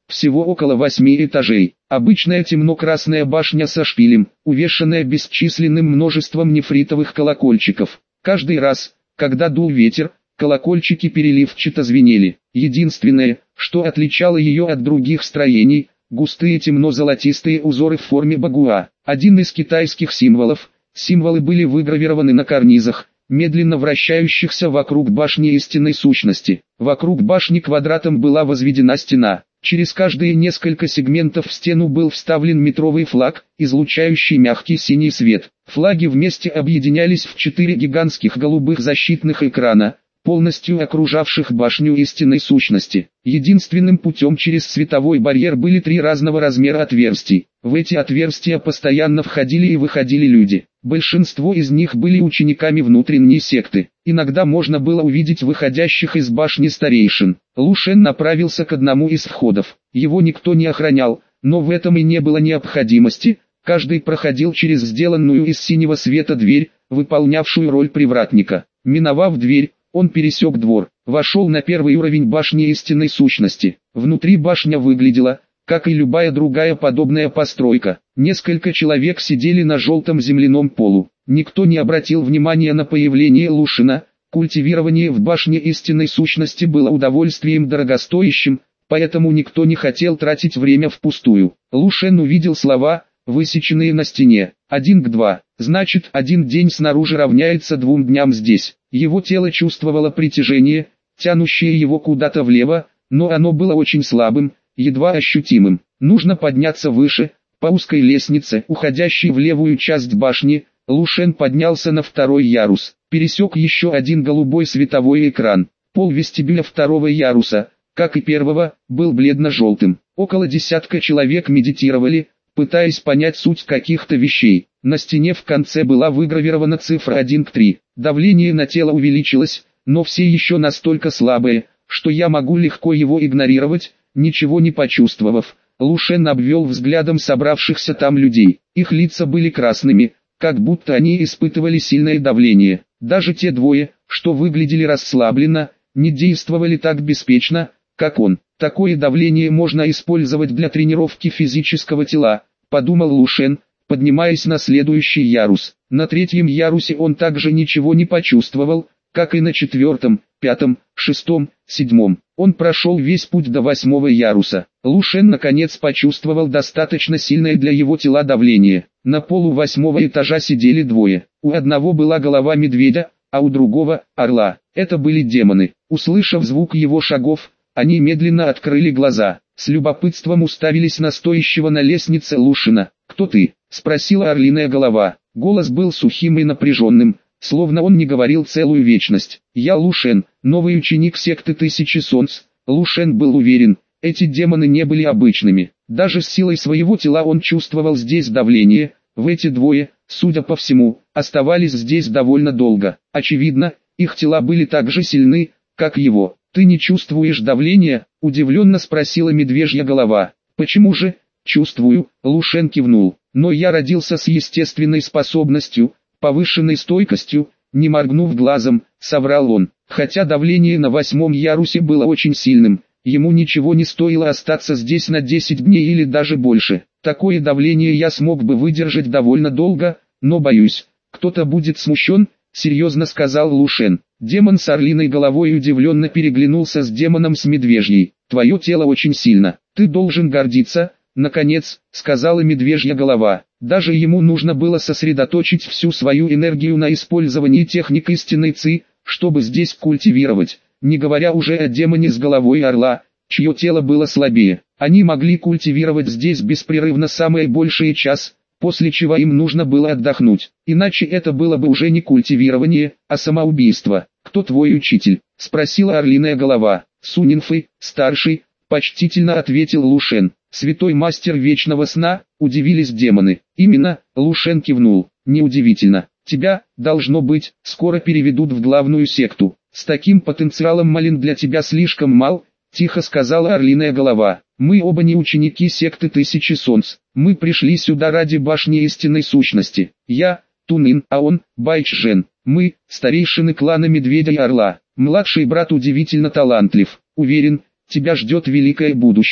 всего около 8 этажей. Обычная темно-красная башня со шпилем, увешанная бесчисленным множеством нефритовых колокольчиков. Каждый раз, когда дул ветер, колокольчики переливчато звенели. Единственное, что отличало ее от других строений, густые темно-золотистые узоры в форме багуа. Один из китайских символов. Символы были выгравированы на карнизах, медленно вращающихся вокруг башни истинной сущности. Вокруг башни квадратом была возведена стена. Через каждые несколько сегментов в стену был вставлен метровый флаг, излучающий мягкий синий свет. Флаги вместе объединялись в 4 гигантских голубых защитных экрана, полностью окружавших башню истинной сущности. Единственным путем через световой барьер были 3 разного размера отверстий. В эти отверстия постоянно входили и выходили люди. Большинство из них были учениками внутренней секты. Иногда можно было увидеть выходящих из башни старейшин. Лу Шен направился к одному из входов. Его никто не охранял, но в этом и не было необходимости. Каждый проходил через сделанную из синего света дверь, выполнявшую роль привратника. Миновав дверь, он пересек двор, вошел на первый уровень башни истинной сущности. Внутри башня выглядела, как и любая другая подобная постройка. Несколько человек сидели на желтом земляном полу. Никто не обратил внимания на появление Лу Шена. Культивирование в башне истинной сущности было удовольствием дорогостоящим, поэтому никто не хотел тратить время впустую. Лу Шен увидел слова, высеченные на стене. 1 к 2. Значит, 1 день снаружи равняется 2 дням здесь. Его тело чувствовало притяжение, тянущее его куда-то влево, но оно было очень слабым, едва ощутимым. Нужно подняться выше, по узкой лестнице, уходящей в левую часть башни. Лу Шен поднялся на 2-й ярус, пересек еще один голубой световой экран. Пол вестибюля 2-го яруса, как и 1-го, был бледно-желтым. Около десятка человек медитировали, пытаясь понять суть каких-то вещей. На стене в конце была выгравирована цифра 1 к 3. Давление на тело увеличилось, но все еще настолько слабое, что я могу легко его игнорировать, ничего не почувствовав. Лу Шен обвел взглядом собравшихся там людей. Их лица были красными, как будто они испытывали сильное давление. Даже те двое, что выглядели расслабленно, не действовали так беспечно, как он. Такое давление можно использовать для тренировки физического тела, подумал Лу Шен, поднимаясь на следующий ярус. На 3-м ярусе он также ничего не почувствовал, как и на 4-м, 5-м, 6-м, 7-м. Он прошел весь путь до 8-го яруса. Лу Шен наконец почувствовал достаточно сильное для его тела давление. На полу 8-го этажа сидели двое. У одного была голова медведя, а у другого – орла. Это были демоны. Услышав звук его шагов, они медленно открыли глаза. С любопытством уставились на стоящего на лестнице Лу Шена. «Кто ты?» – спросила орлиная голова. Голос был сухим и напряженным, словно он не говорил целую вечность. «Я Лу Шен, новый ученик секты Тысячи Солнц». Лу Шен был уверен, эти демоны не были обычными. Даже с силой своего тела он чувствовал здесь давление. В эти двое, судя по всему, оставались здесь довольно долго. Очевидно, их тела были так же сильны, как его. «Ты не чувствуешь давления?» – удивленно спросила медвежья голова. «Почему же?» «Чувствую», – Лу Шен кивнул. «Но я родился с естественной способностью, повышенной стойкостью», не моргнув глазом, соврал он. Хотя давление на 8-м ярусе было очень сильным, ему ничего не стоило остаться здесь на 10 дней или даже больше. Такое давление я смог бы выдержать довольно долго, но боюсь, кто-то будет смущен, серьезно сказал Лу Шен. Демон с орлиной головой удивленно переглянулся с демоном с медвежьей. «Твое тело очень сильно, ты должен гордиться», наконец, сказала медвежья голова. Даже ему нужно было сосредоточить всю свою энергию на использовании техник истинной Ци, чтобы здесь культивировать, не говоря уже о демоне с головой орла, чье тело было слабее. Они могли культивировать здесь беспрерывно самое большее час, после чего им нужно было отдохнуть. Иначе это было бы уже не культивирование, а самоубийство. «Кто твой учитель?» – спросила орлиная голова. «Сунинфэй, старший», – почтительно ответил Лу Шен. «Святой мастер вечного сна», – удивились демоны. «Именно», – Лу Шен кивнул. «Неудивительно. Тебя, должно быть, скоро переведут в главную секту. С таким потенциалом Малин для тебя слишком мал», – тихо сказала орлиная голова. «Мы оба не ученики секты Тысячи Солнц. Мы пришли сюда ради башни истинной сущности. Я, Тунин, а он, Байчжен. Мы, старейшины клана Медведя и Орла. Младший брат удивительно талантлив. Уверен, тебя ждет великое будущее».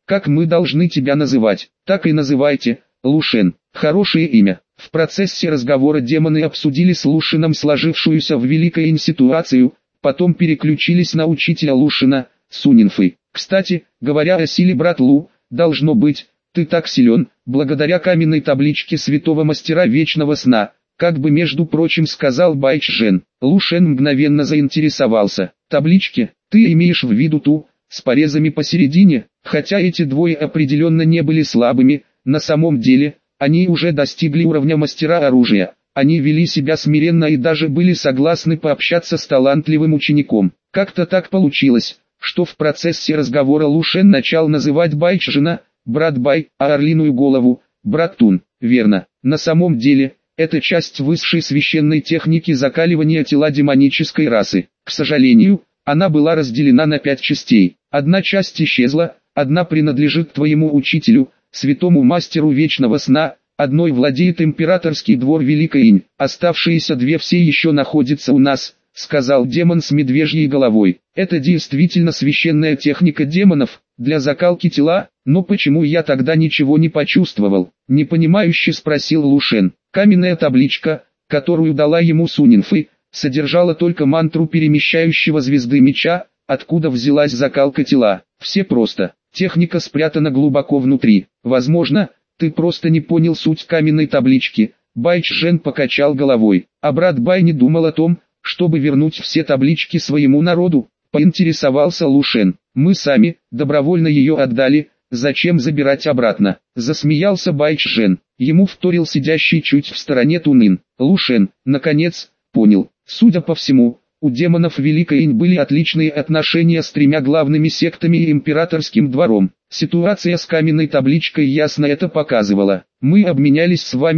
Как мы должны тебя называть? Так и называйте, Лушен. Хорошее имя. В процессе разговора демоны обсудили с Лушеном сложившуюся в Великой Инь ситуацию, потом переключились на учителя Лушена, Сунинфы. Кстати, говоря о силе, брат Лу, должно быть, ты так силен, благодаря каменной табличке святого мастера вечного сна, как бы между прочим сказал Байчжен. Лушен мгновенно заинтересовался. Таблички, ты имеешь в виду ту, с порезами посередине? Хотя эти двое определенно не были слабыми, на самом деле, они уже достигли уровня мастера оружия. Они вели себя смиренно и даже были согласны пообщаться с талантливым учеником. Как-то так получилось, что в процессе разговора Лушен начал называть Байчжена брат Бай, а орлиную голову брат Тун. Верно, на самом деле, это часть высшей священной техники закаливания тела демонической расы. К сожалению, она была разделена на 5 частей. Одна часть исчезла, одна принадлежит твоему учителю, святому мастеру вечного сна, одной владеет императорский двор Великой Инь. Оставшиеся 2 все еще находятся у нас, сказал демон с медвежьей головой. Это действительно священная техника демонов, для закалки тела, но почему я тогда ничего не почувствовал? Непонимающе спросил Лушен. Каменная табличка, которую дала ему Сунинфы, содержала только мантру перемещающего звезды меча, откуда взялась закалка тела. Все просто. Техника спрятана глубоко внутри. Возможно, ты просто не понял суть каменной таблички. Байчжен покачал головой. А брат Бай не думал о том, чтобы вернуть все таблички своему народу, поинтересовался Лушен. Мы сами, добровольно ее отдали, зачем забирать обратно? Засмеялся Байчжен. Ему вторил сидящий чуть в стороне Тунын. Лушен, наконец, понял. Судя по всему, у демонов Великой Инь были отличные отношения с 3 главными сектами и императорским двором. Ситуация с каменной табличкой ясно это показывала. Мы обменялись с вами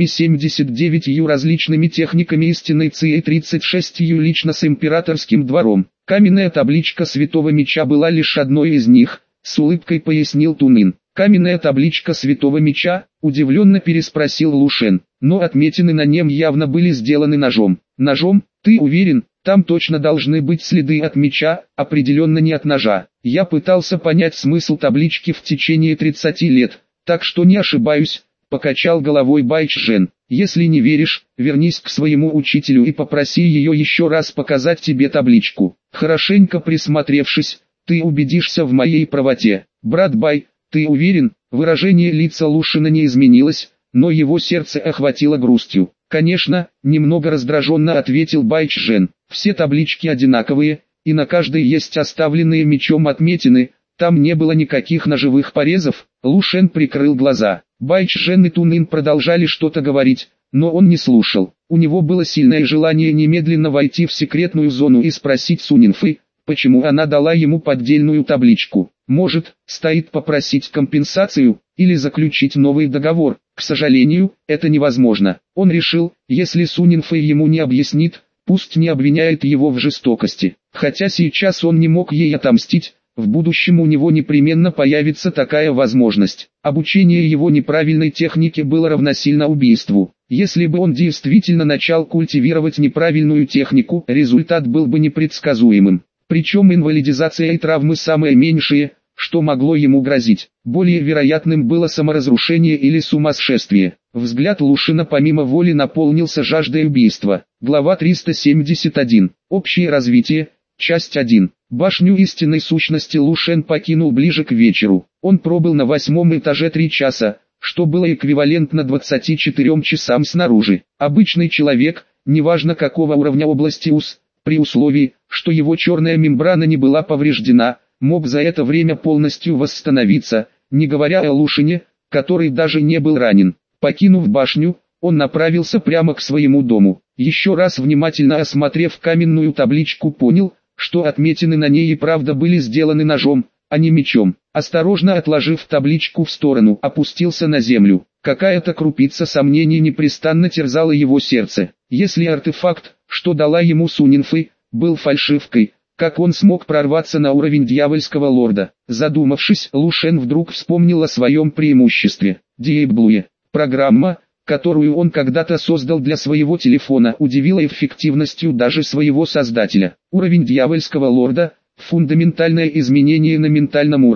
79 различными техниками истинной Ци и 36 лично с императорским двором. Каменная табличка Святого Меча была лишь одной из них, с улыбкой пояснил Тунын. Каменная табличка Святого Меча, удивленно переспросил Лушен, но отметины на нем явно были сделаны ножом. Ножом, ты уверен? Там точно должны быть следы от меча, определенно не от ножа. Я пытался понять смысл таблички в течение 30 лет, так что не ошибаюсь, покачал головой Байчжен. Если не веришь, вернись к своему учителю и попроси ее еще раз показать тебе табличку. Хорошенько присмотревшись, ты убедишься в моей правоте. Брат Бай, ты уверен? Выражение лица Лушена не изменилось, но его сердце охватило грустью. Конечно, немного раздраженно ответил Байчжен. Все таблички одинаковые, и на каждой есть оставленные мечом отметины, там не было никаких ножевых порезов. Лушен прикрыл глаза. Байчжен и Тунын продолжали что-то говорить, но он не слушал. У него было сильное желание немедленно войти в секретную зону и спросить Сунинфы, почему она дала ему поддельную табличку. Может, стоит попросить компенсацию, или заключить новый договор. К сожалению, это невозможно. Он решил, если Сунинфы ему не объяснит, пусть не обвиняет его в жестокости. Хотя сейчас он не мог ей отомстить, в будущем у него непременно появится такая возможность. Обучение его неправильной технике было равносильно убийству. Если бы он действительно начал культивировать неправильную технику, результат был бы непредсказуемым. Причем инвалидизация и травмы самые меньшие, что могло ему грозить. Более вероятным было саморазрушение или сумасшествие. Взгляд Лушена помимо воли наполнился жаждой убийства. Глава 371. Общее развитие. Часть 1. Башню истинной сущности Лушен покинул ближе к вечеру. Он пробыл на 8-м этаже 3 часа, что было эквивалентно 24 часам снаружи. Обычный человек, неважно какого уровня области УС, при условии, что его черная мембрана не была повреждена, мог за это время полностью восстановиться, не говоря о Лушене, который даже не был ранен. Покинув башню, он направился прямо к своему дому. Еще раз внимательно осмотрев каменную табличку, понял, что отметины на ней и правда были сделаны ножом, а не мечом. Осторожно отложив табличку в сторону, опустился на землю. Какая-то крупица сомнений непрестанно терзала его сердце. Если артефакт, что дала ему Сунинфы, был фальшивкой, как он смог прорваться на уровень дьявольского лорда? Задумавшись, Лушен вдруг вспомнил о своем преимуществе. Диэблуе. Программа, которую он когда-то создал для своего телефона, удивила эффективностью даже своего создателя. Уровень дьявольского лорда – фундаментальное изменение на ментальном уровне.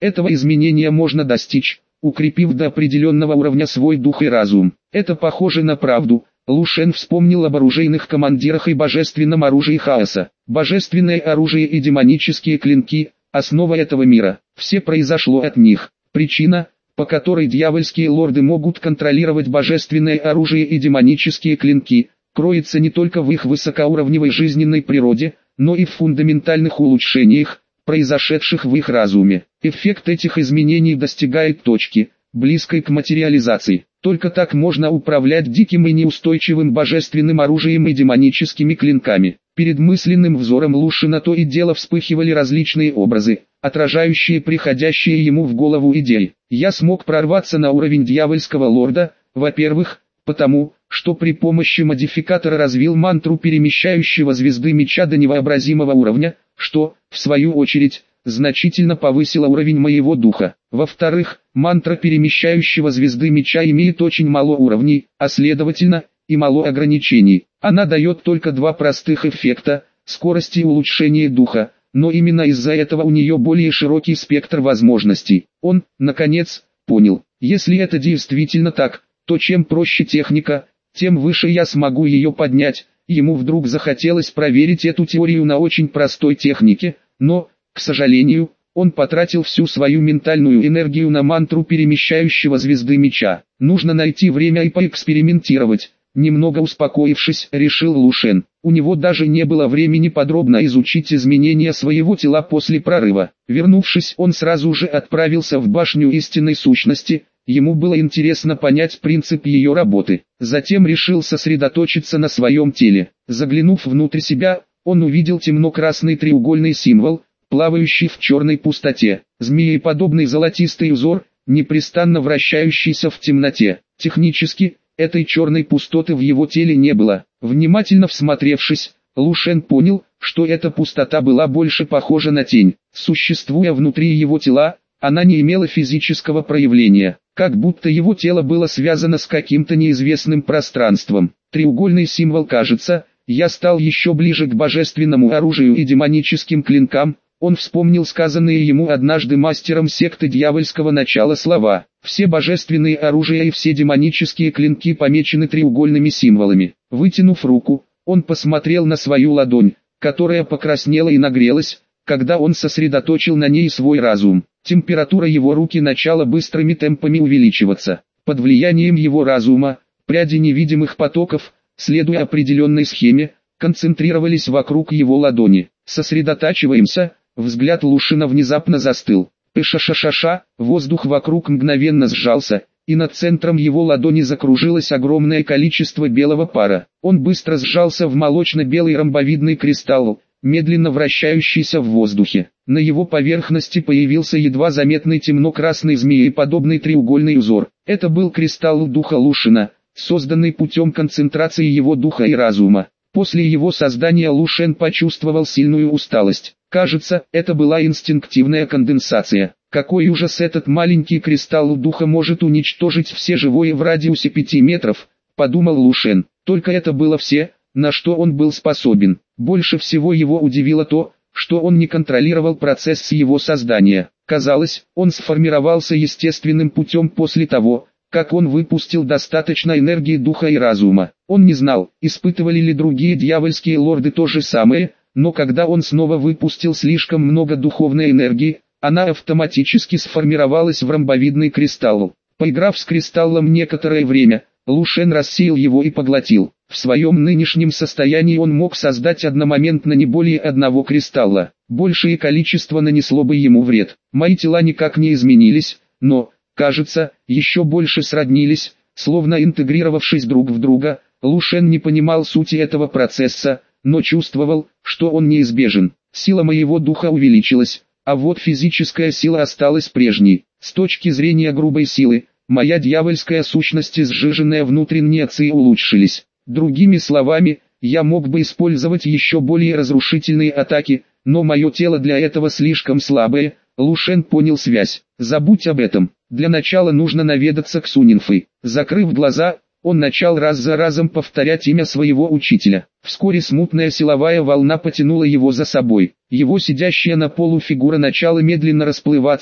Этого изменения можно достичь, укрепив до определенного уровня свой дух и разум. Это похоже на правду. Лу Шен вспомнил об оружейных командирах и божественном оружии хаоса. Божественное оружие и демонические клинки – основа этого мира. Все произошло от них. Причина, по которой дьявольские лорды могут контролировать божественное оружие и демонические клинки, кроется не только в их высокоуровневой жизненной природе, но и в фундаментальных улучшениях, произошедших в их разуме. Эффект этих изменений достигает точки, близкой к материализации. Только так можно управлять диким и неустойчивым божественным оружием и демоническими клинками. Перед мысленным взором Лу Шена то и дело вспыхивали различные образы, отражающие приходящие ему в голову идеи. Я смог прорваться на уровень дьявольского лорда, во-первых, потому, что при помощи модификатора развил мантру перемещающего звезды меча до невообразимого уровня, что, в свою очередь, значительно повысила уровень моего духа. Во-вторых, мантра перемещающего звезды меча имеет очень мало уровней, а следовательно, и мало ограничений. Она дает только два простых эффекта – скорость и улучшение духа, но именно из-за этого у нее более широкий спектр возможностей. Он, наконец, понял, если это действительно так, то чем проще техника, тем выше я смогу ее поднять. Ему вдруг захотелось проверить эту теорию на очень простой технике, но, к сожалению, он потратил всю свою ментальную энергию на мантру перемещающего звезды меча. Нужно найти время и поэкспериментировать. Немного успокоившись, решил Лу Шен. У него даже не было времени подробно изучить изменения своего тела после прорыва. Вернувшись, он сразу же отправился в башню истинной сущности. Ему было интересно понять принцип ее работы. Затем решил сосредоточиться на своем теле. Заглянув внутрь себя, он увидел темно-красный треугольный символ, плавающий в черной пустоте. Змееподобный золотистый узор, непрестанно вращающийся в темноте. Технически, этой черной пустоты в его теле не было. Внимательно всмотревшись, Лу Шен понял, что эта пустота была больше похожа на тень. Существуя внутри его тела, она не имела физического проявления, как будто его тело было связано с каким-то неизвестным пространством. Треугольный символ кажется, я стал еще ближе к божественному оружию и демоническим клинкам. Он вспомнил сказанные ему однажды мастером секты дьявольского начала слова. Все божественные оружия и все демонические клинки помечены треугольными символами. Вытянув руку, он посмотрел на свою ладонь, которая покраснела и нагрелась, когда он сосредоточил на ней свой разум. Температура его руки начала быстрыми темпами увеличиваться. Под влиянием его разума, пряди невидимых потоков, следуя определенной схеме, концентрировались вокруг его ладони. Сосредотачиваемся. Взгляд Лу Шена внезапно застыл. Пыша-ша-ша-ша, воздух вокруг мгновенно сжался, и над центром его ладони закружилось огромное количество белого пара. Он быстро сжался в молочно-белый ромбовидный кристалл, медленно вращающийся в воздухе. На его поверхности появился едва заметный темно-красный змееподобный треугольный узор. Это был кристалл духа Лу Шена, созданный путем концентрации его духа и разума. После его создания Лу Шен почувствовал сильную усталость. Кажется, это была инстинктивная конденсация. Какой ужас, этот маленький кристалл духа может уничтожить все живое в радиусе 5 метров, подумал Лу Шен. Только это было все, на что он был способен. Больше всего его удивило то, что он не контролировал процесс его создания. Казалось, он сформировался естественным путем после того, как он выпустил достаточно энергии духа и разума. Он не знал, испытывали ли другие дьявольские лорды то же самое, но когда он снова выпустил слишком много духовной энергии, она автоматически сформировалась в ромбовидный кристалл. Поиграв с кристаллом некоторое время, Лу Шен рассеял его и поглотил. В своем нынешнем состоянии он мог создать одномоментно не более одного кристалла. Большее количество нанесло бы ему вред. Мои тела никак не изменились, но, кажется, еще больше сроднились, словно интегрировавшись друг в друга. Лу Шен не понимал сути этого процесса, но чувствовал, что он неизбежен. Сила моего духа увеличилась, а вот физическая сила осталась прежней. С точки зрения грубой силы, моя дьявольская сущность и сжиженная внутренняя ци улучшились. Другими словами, я мог бы использовать еще более разрушительные атаки, но мое тело для этого слишком слабое. Лу Шен понял связь. Забудь об этом. Для начала нужно наведаться к Сунинфы. Закрыв глаза, он начал раз за разом повторять имя своего учителя. Вскоре смутная силовая волна потянула его за собой. Его сидящая на полу фигура начала медленно расплываться,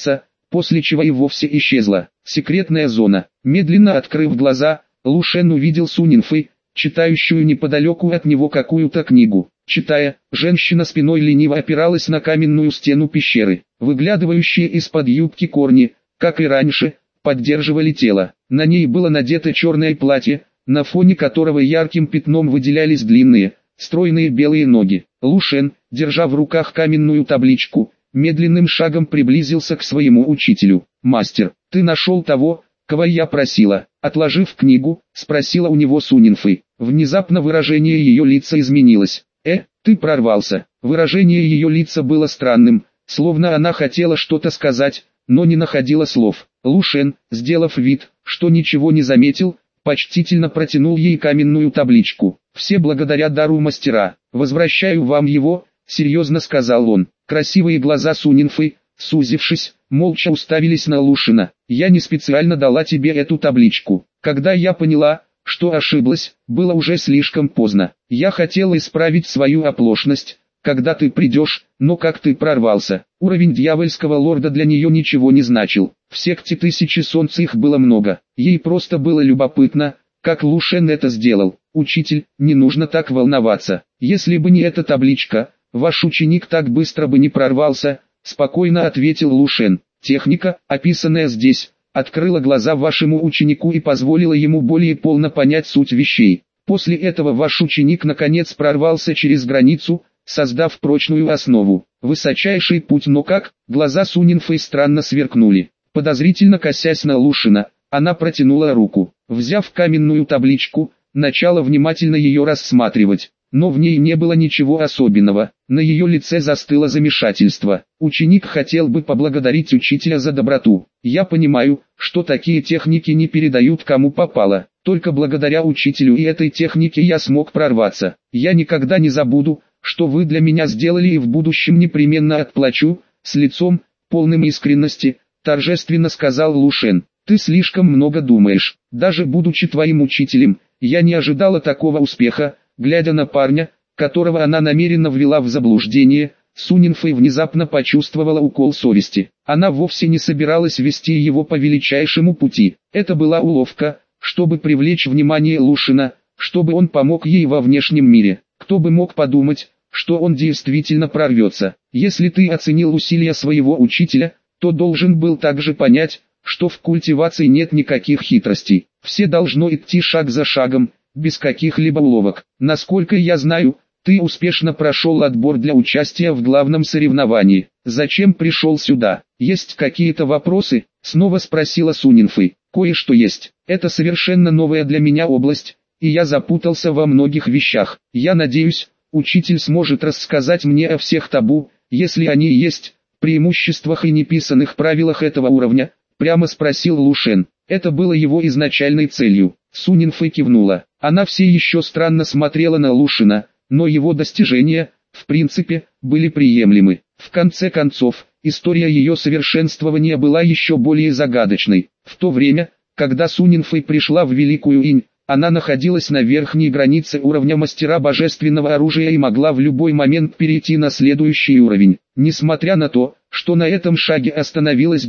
после чего и вовсе исчезла. Секретная зона. Медленно открыв глаза, Лу Шен увидел Су Нинфэй, читающую неподалеку от него какую-то книгу. Читая, женщина спиной лениво опиралась на каменную стену пещеры. Выглядывающие из-под юбки корни, как и раньше, поддерживали тело. На ней было надето черное платье, на фоне которого ярким пятном выделялись длинные, стройные белые ноги. Лу Шен, держа в руках каменную табличку, медленным шагом приблизился к своему учителю. «Мастер, ты нашел того, кого я просила?» Отложив книгу, спросила у него Су Нинфэй. Внезапно выражение ее лица изменилось. Ты прорвался». Выражение ее лица было странным, словно она хотела что-то сказать, но не находила слов. Лу Шен, сделав вид, что ничего не заметил, почтительно протянул ей каменную табличку. «Все благодаря дару мастера. Возвращаю вам его», — серьезно сказал он. Красивые глаза Су Нинфэй, сузившись, молча уставились на Лу Шена. «Я не специально дала тебе эту табличку. Когда я поняла, что ошиблась, было уже слишком поздно. Я хотела исправить свою оплошность, когда ты придешь, но как ты прорвался». Уровень дьявольского лорда для нее ничего не значил. В секте Тысячи Солнц их было много. Ей просто было любопытно, как Лу Шен это сделал. «Учитель, не нужно так волноваться. Если бы не эта табличка, ваш ученик так быстро бы не прорвался», — спокойно ответил Лу Шен. «Техника, описанная здесь, открыла глаза вашему ученику и позволила ему более полно понять суть вещей. После этого ваш ученик наконец прорвался через границу, создав прочную основу. Высочайший путь, но как?» Глаза Су Нинфэй странно сверкнули. Подозрительно косясь на Лу Шена, она протянула руку. Взяв каменную табличку, начала внимательно ее рассматривать. Но в ней не было ничего особенного. На ее лице застыло замешательство. Ученик хотел бы поблагодарить учителя за доброту. «Я понимаю, что такие техники не передают кому попало. Только благодаря учителю и этой технике я смог прорваться. Я никогда не забуду, что вы для меня сделали, и в будущем непременно отплачу», — с лицом, полным искренности, торжественно сказал Лу Шен. «Ты слишком много думаешь. Даже будучи твоим учителем, я не ожидала такого успеха». Глядя на парня, которого она намеренно ввела в заблуждение, Су Нинфэй внезапно почувствовала укол совести. Она вовсе не собиралась вести его по величайшему пути. Это была уловка, чтобы привлечь внимание Лу Шена, чтобы он помог ей во внешнем мире. Кто бы мог подумать, что он действительно прорвется. Если ты оценил усилия своего учителя, то должен был также понять, что в культивации нет никаких хитростей. Все должно идти шаг за шагом, без каких-либо уловок. Насколько я знаю, ты успешно прошел отбор для участия в главном соревновании. Зачем пришел сюда? Есть какие-то вопросы? Снова спросила Су Нинфэй. Кое-что есть. Это совершенно новая для меня область, и я запутался во многих вещах. Я надеюсь, учитель сможет рассказать мне о всех табу, если они есть, преимуществах и неписанных правилах этого уровня, прямо спросил Лу Шен. Это было его изначальной целью. Су Нинфэй кивнула. Она все еще странно смотрела на Лу Шена, но его достижения, в принципе, были приемлемы. В конце концов, история ее совершенствования была еще более загадочной. В то время, когда Су Нинфэй пришла в Великую Инь, она находилась на верхней границе уровня мастера божественного оружия и могла в любой момент перейти на следующий уровень. Несмотря на то, что на этом шаге остановилось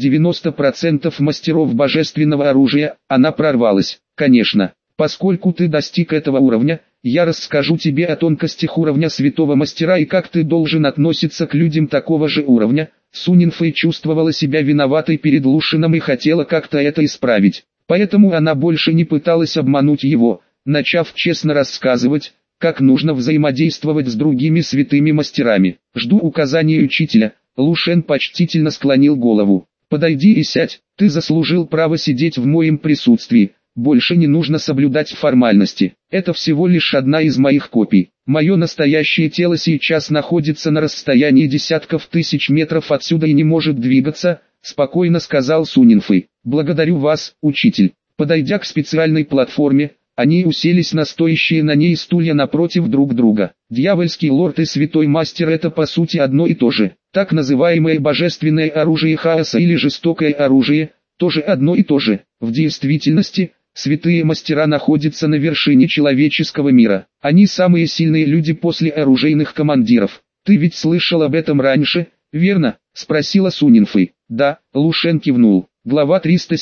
90% мастеров божественного оружия, она прорвалась. Конечно, поскольку ты достиг этого уровня, я расскажу тебе о тонкостях уровня святого мастера и как ты должен относиться к людям такого же уровня. Су Нинфэй чувствовала себя виноватой перед Лу Шеном и хотела как-то это исправить. Поэтому она больше не пыталась обмануть его, начав честно рассказывать, как нужно взаимодействовать с другими святыми мастерами. «Жду указаний учителя», — Лу Шен почтительно склонил голову. «Подойди и сядь, ты заслужил право сидеть в моем присутствии, больше не нужно соблюдать формальности. Это всего лишь одна из моих копий. Мое настоящее тело сейчас находится на расстоянии десятков тысяч метров отсюда и не может двигаться», — спокойно сказал Су Нинфэй. «Благодарю вас, учитель». Подойдя к специальной платформе, они уселись на стоящие на ней стулья напротив друг друга. Дьявольский лорд и святой мастер — это по сути одно и то же. Так называемое божественное оружие хаоса или жестокое оружие — тоже одно и то же. В действительности, святые мастера находятся на вершине человеческого мира. Они самые сильные люди после оружейных командиров. Ты ведь слышал об этом раньше? верно?» – спросила Сунинфэй. «Да», – Лушен кивнул. Глава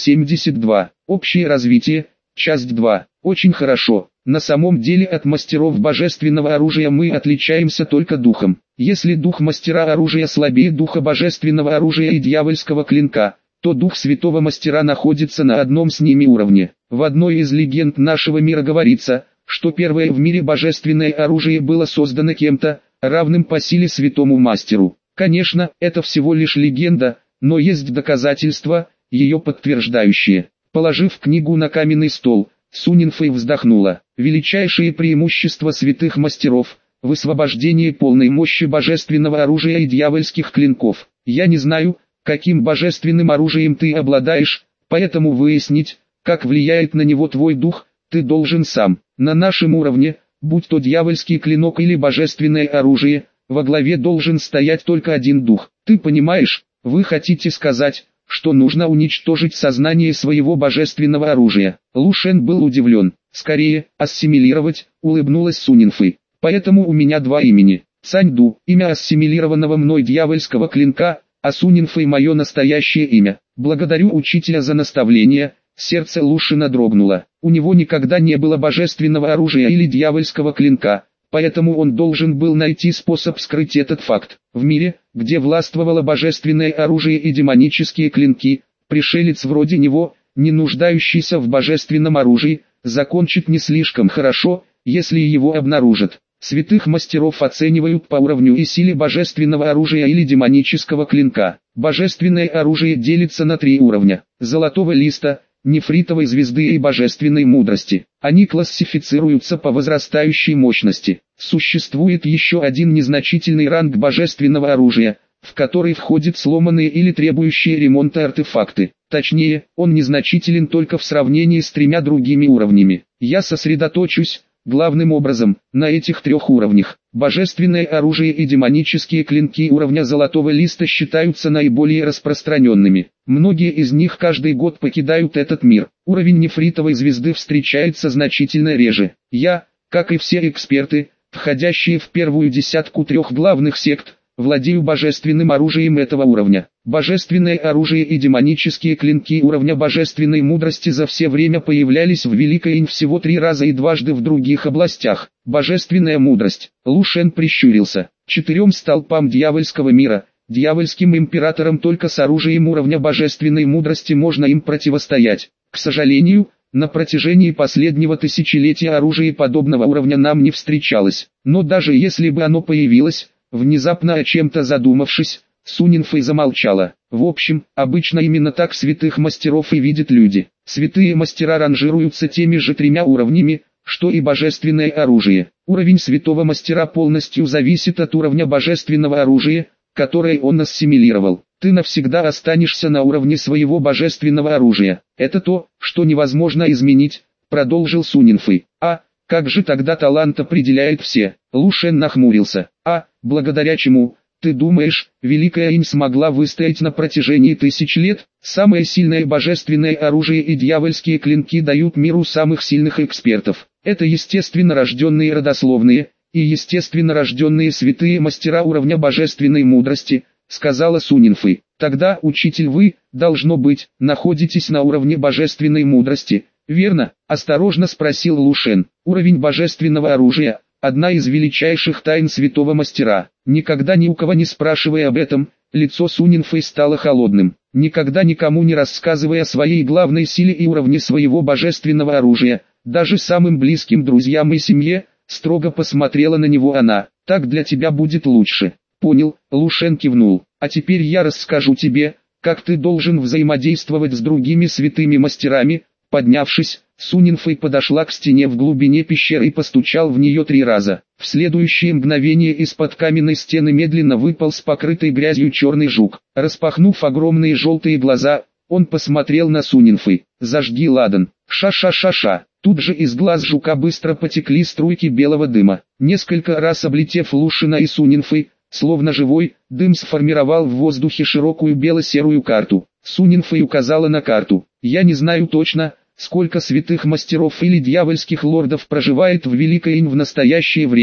372. Общее развитие. Часть 2. Очень хорошо. На самом деле от мастеров божественного оружия мы отличаемся только духом. Если дух мастера оружия слабее духа божественного оружия и дьявольского клинка, то дух святого мастера находится на одном с ними уровне. В одной из легенд нашего мира говорится, что первое в мире божественное оружие было создано кем-то, равным по силе святому мастеру. Конечно, это всего лишь легенда, но есть доказательства, ее подтверждающие. Положив книгу на каменный стол, Сунинфэй вздохнула. Величайшее преимущество святых мастеров – высвобождение полной мощи божественного оружия и дьявольских клинков. Я не знаю, каким божественным оружием ты обладаешь, поэтому выяснить, как влияет на него твой дух, ты должен сам. На нашем уровне, будь то дьявольский клинок или божественное оружие, во главе должен стоять только один дух. Ты понимаешь, вы хотите сказать, что нужно уничтожить сознание своего божественного оружия. Лушен был удивлен. Скорее, ассимилировать, улыбнулась Сунинфэй. Поэтому у меня два имени. Цаньду, имя ассимилированного мной дьявольского клинка, а Сунинфэй мое настоящее имя. Благодарю учителя за наставление. Сердце Лушена дрогнуло. У него никогда не было божественного оружия или дьявольского клинка, поэтому он должен был найти способ скрыть этот факт. В мире, где властвовало божественное оружие и демонические клинки, пришелец вроде него, не нуждающийся в божественном оружии, закончит не слишком хорошо, если его обнаружат. Святых мастеров оценивают по уровню и силе божественного оружия или демонического клинка. Божественное оружие делится на 3 уровня: золотого листа, нефритовой звезды и божественной мудрости. Они классифицируются по возрастающей мощности. Существует еще один незначительный ранг божественного оружия, в который входят сломанные или требующие ремонта артефакты. Точнее, он незначителен только в сравнении с 3 другими уровнями. Я сосредоточусь, главным образом, на этих 3 уровнях. Божественное оружие и демонические клинки уровня золотого листа считаются наиболее распространенными. Многие из них каждый год покидают этот мир. Уровень нефритовой звезды встречается значительно реже. Я, как и все эксперты, входящие в первую десятку 3 главных сект, владею божественным оружием этого уровня. Божественное оружие и демонические клинки уровня божественной мудрости за все время появлялись в Великой Инь всего 3 раза и дважды в других областях. Божественная мудрость. Лушен прищурился. 4 столпам дьявольского мира, дьявольским императорам только с оружием уровня божественной мудрости можно им противостоять. К сожалению, на протяжении последнего тысячелетия оружие подобного уровня нам не встречалось. Но даже если бы оно появилось, внезапно о чем-то задумавшись, Сунинфэй замолчала. В общем, обычно именно так святых мастеров и видят люди. Святые мастера ранжируются теми же 3 уровнями, что и божественное оружие. Уровень святого мастера полностью зависит от уровня божественного оружия, которое он ассимилировал. Ты навсегда останешься на уровне своего божественного оружия. Это то, что невозможно изменить, продолжил Сунинфэй. А как же тогда талант определяет все? Лушен нахмурился. Благодаря чему, ты думаешь, Великая Инь смогла выстоять на протяжении 1000 лет? Самое сильное божественное оружие и дьявольские клинки дают миру самых сильных экспертов. Это естественно рожденные родословные, и естественно рожденные святые мастера уровня божественной мудрости, сказала Сунинфэй. Тогда, учитель, вы, должно быть, находитесь на уровне божественной мудрости, верно? Осторожно спросил Лушен. Уровень божественного оружия – одна из величайших тайн святого мастера. Никогда ни у кого не спрашивая об этом, лицо Сунинфэй стало холодным. Никогда никому не рассказывая о своей главной силе и уровне своего божественного оружия, даже самым близким друзьям и семье, строго посмотрела на него она. Так для тебя будет лучше. Понял, Лушен кивнул. А теперь я расскажу тебе, как ты должен взаимодействовать с другими святыми мастерами. Поднявшись, Сунинфэй подошла к стене в глубине пещеры и постучал в нее 3 раза. В следующее мгновение из-под каменной стены медленно выполз покрытый грязью черный жук. Распахнув огромные желтые глаза, он посмотрел на Сунинфэй. «Зажги ладан». Ша-ша-ша-ша. Тут же из глаз жука быстро потекли струйки белого дыма. Несколько раз облетев Лушена и Сунинфэй, словно живой, дым сформировал в воздухе широкую бело-серую карту. Сунинфэй указала на карту. «Я не знаю точно, сколько святых мастеров или дьявольских лордов проживает в Великой Инь в настоящее время,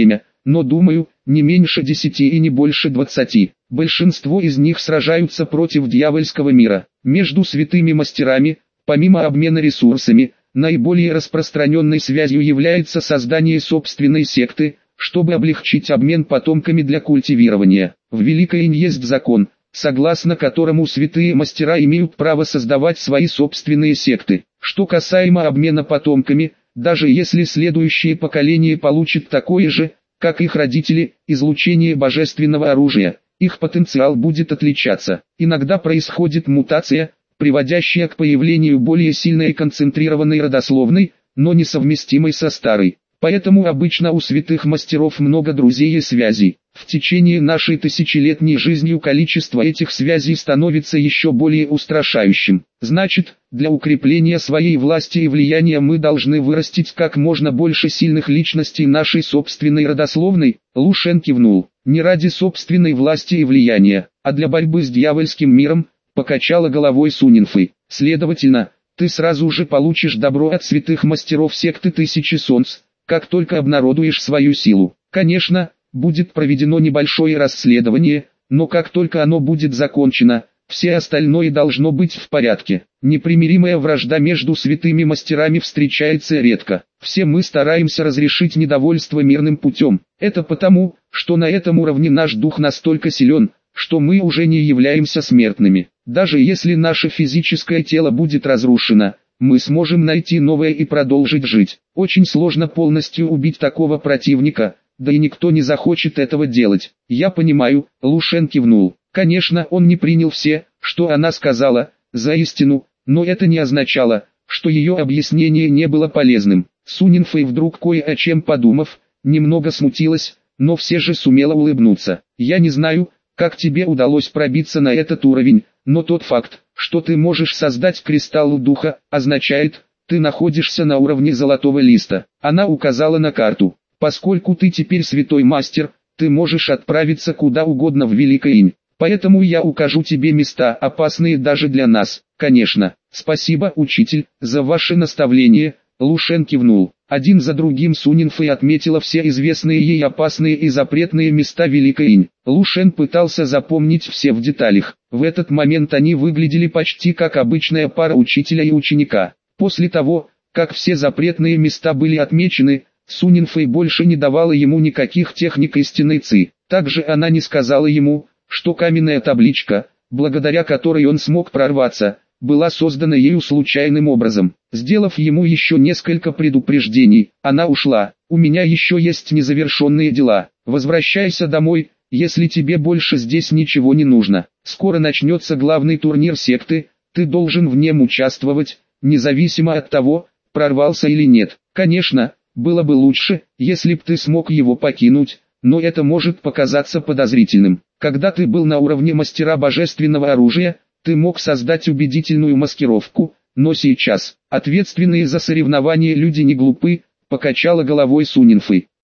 но думаю, не меньше 10 и не больше 20. Большинство из них сражаются против дьявольского мира. Между святыми мастерами, помимо обмена ресурсами, наиболее распространенной связью является создание собственной секты, чтобы облегчить обмен потомками для культивирования. В Великой Инь есть закон, согласно которому святые мастера имеют право создавать свои собственные секты. Что касаемо обмена потомками, даже если следующее поколение получит такое же, как их родители, излучение божественного оружия, их потенциал будет отличаться. Иногда происходит мутация, приводящая к появлению более сильной и концентрированной родословной, но несовместимой со старой. Поэтому обычно у святых мастеров много друзей и связей. В течение нашей тысячелетней жизни количество этих связей становится еще более устрашающим. Значит, для укрепления своей власти и влияния мы должны вырастить как можно больше сильных личностей нашей собственной родословной. Лу Шен кивнул. Не ради собственной власти и влияния, а для борьбы с дьявольским миром, покачала головой Сунинфэй. Следовательно, ты сразу же получишь добро от святых мастеров секты Тысячи Солнц, как только обнародуешь свою силу. Конечно, будет проведено небольшое расследование, но как только оно будет закончено, все остальное должно быть в порядке. Непримиримая вражда между святыми мастерами встречается редко. Все мы стараемся разрешить недовольство мирным путем. Это потому, что на этом уровне наш дух настолько силен, что мы уже не являемся смертными. Даже если наше физическое тело будет разрушено, мы сможем найти новое и продолжить жить. Очень сложно полностью убить такого противника, да и никто не захочет этого делать. Я понимаю, Лу Шен кивнул. Конечно, он не принял все, что она сказала, за истину, но это не означало, что ее объяснение не было полезным. Сунинфэй вдруг кое о чем подумав, немного смутилась, но все же сумела улыбнуться. Я не знаю, как тебе удалось пробиться на этот уровень, но тот факт, что ты можешь создать кристалл духа, означает, ты находишься на уровне золотого листа. Она указала на карту. Поскольку ты теперь святой мастер, ты можешь отправиться куда угодно в Великой Инь. Поэтому я укажу тебе места, опасные даже для нас. Конечно. Спасибо, учитель, за ваше наставление. Лу Шен кивнул. Один за другим Сунинфэй отметила все известные ей опасные и запретные места Великой Инь. Лу Шен пытался запомнить все в деталях. В этот момент они выглядели почти как обычная пара учителя и ученика. После того, как все запретные места были отмечены, Сунинфэй больше не давала ему никаких техник истинной ци. Также она не сказала ему, что каменная табличка, благодаря которой он смог прорваться, была создана ею случайным образом. Сделав ему еще несколько предупреждений, она ушла. «У меня еще есть незавершенные дела. Возвращайся домой, если тебе больше здесь ничего не нужно. Скоро начнется главный турнир секты, ты должен в нем участвовать, независимо от того, прорвался или нет. Конечно, было бы лучше, если б ты смог его покинуть, но это может показаться подозрительным. Когда ты был на уровне мастера божественного оружия, ты мог создать убедительную маскировку, но сейчас, ответственные за соревнования люди не глупы, покачала головой Сунинфэй.